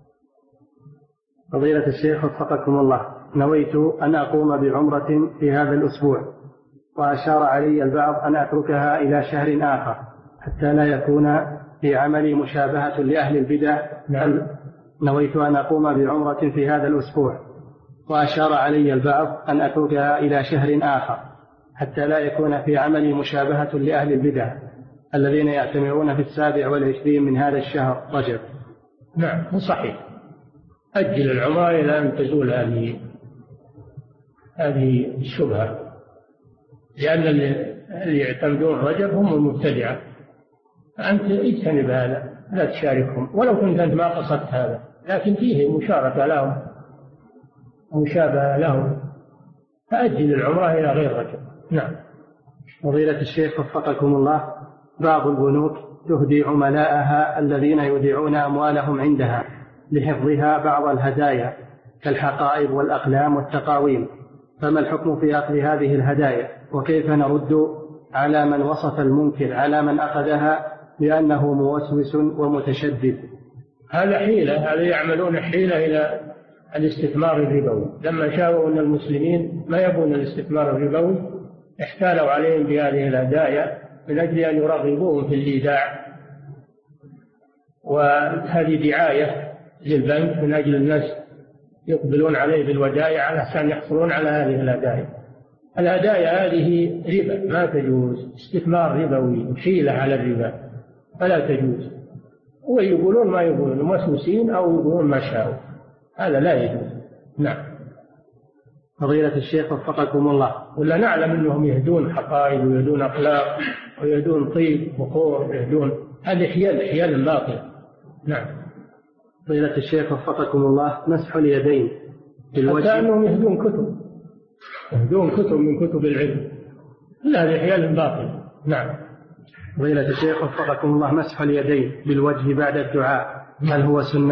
فضيلة الشيخ وفقكم الله، نويت أن أقوم بعمرة في هذا الأسبوع، وأشار علي البعض أن أتركها إلى شهر آخر حتى لا يكون في عملي مشابهة لأهل البدع. نعم. نويت أن أقوم بعمرة في هذا الأسبوع، وأشار علي البعض أن أتركها إلى شهر آخر حتى لا يكون في عملي مشابهة لأهل البدع الذين يعتمرون في 27 من هذا الشهر رجب. نعم صحيح، أجل العمرة إلى أن تزول هذه الشبهة، لأن اللي يعتمدون رجب هم المبتدعة، فأنت اجتنب هذا، لا تشاركهم ولو كنت أنت ما قصدت هذا، لكن فيه مشاركة لهم مشابهة لهم، فأجل العمرة إلى غير رجب. نعم. فضيلة الشيخ وفقكم الله، بعض البنوك تهدي عملاءها الذين يودعون أموالهم عندها لحفظها بعض الهدايا كالحقائب والأقلام والتقاويم، فما الحكم في أخذ هذه الهدايا، وكيف نرد على من وصف المنكر على من أخذها بأنه موسوس ومتشدد؟ هذا حيلة، هذا يعملون حيلة إلى الاستثمار الربوي. لما شافوا أن المسلمين ما يبون الاستثمار الربوي احتالوا عليهم بهذه الهدايا من أجل أن يرغبوهم في الإيداع، وهذه دعاية للبنك من أجل الناس يقبلون عليه بالودائع على أساس يحصلون على هذه الهدايا. الهدايا هذه ربا ما تجوز، استثمار ربوي وحيلة على الربا فلا تجوز، ويقولون ما يقولون موسوسين أو يقولون ما شاءوا، هذا لا يجوز. نعم. فضيلة الشيخ وفقكم الله، ولا نعلم أنهم يهدون حقائب ويهدون أخلاق ويهدون طيب وقور ويهدون، هذه حيال باطلة. نعم. فضيلة الشيخ وفقكم الله، مسح اليدين بالوجه، حتى أنهم يهدون كتب من كتب العلم، هذه حيال باطلة. نعم. فضيلة الشيخ وفقكم الله، مسح اليدين بالوجه بعد الدعاء هل هو سنة؟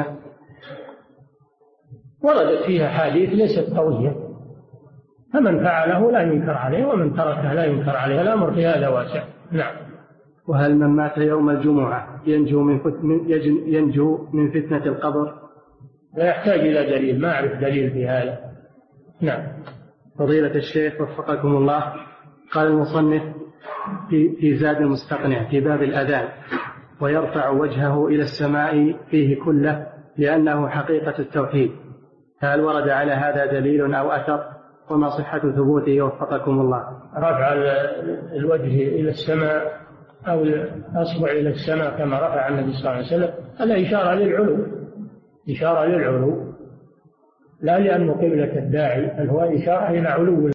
وردت فيها حديث ليست قوية، فمن فعله لا ينكر عليه ومن تركه لا ينكر عليه، الأمر في هذا واسع. نعم. وهل من مات يوم الجمعة ينجو من فتنة القبر؟ لا يحتاج إلى دليل، ما أعرف دليل في هذا. نعم. فضيلة الشيخ وفقكم الله، قال المصنف في زاد المستقنع في باب الأذان: ويرفع وجهه إلى السماء فيه كله لأنه حقيقة التوحيد، هل ورد على هذا دليل أو أثر؟ وما صحة ثبوته وفقكم الله؟ رفع الوجه إلى السماء أو الأصبع إلى السماء كما رفع النبي صلى الله عليه وسلم هذا إشارة للعلو، إشارة للعلو، لا لأنه قبلة الداعي، بل هو إشارة إلى علو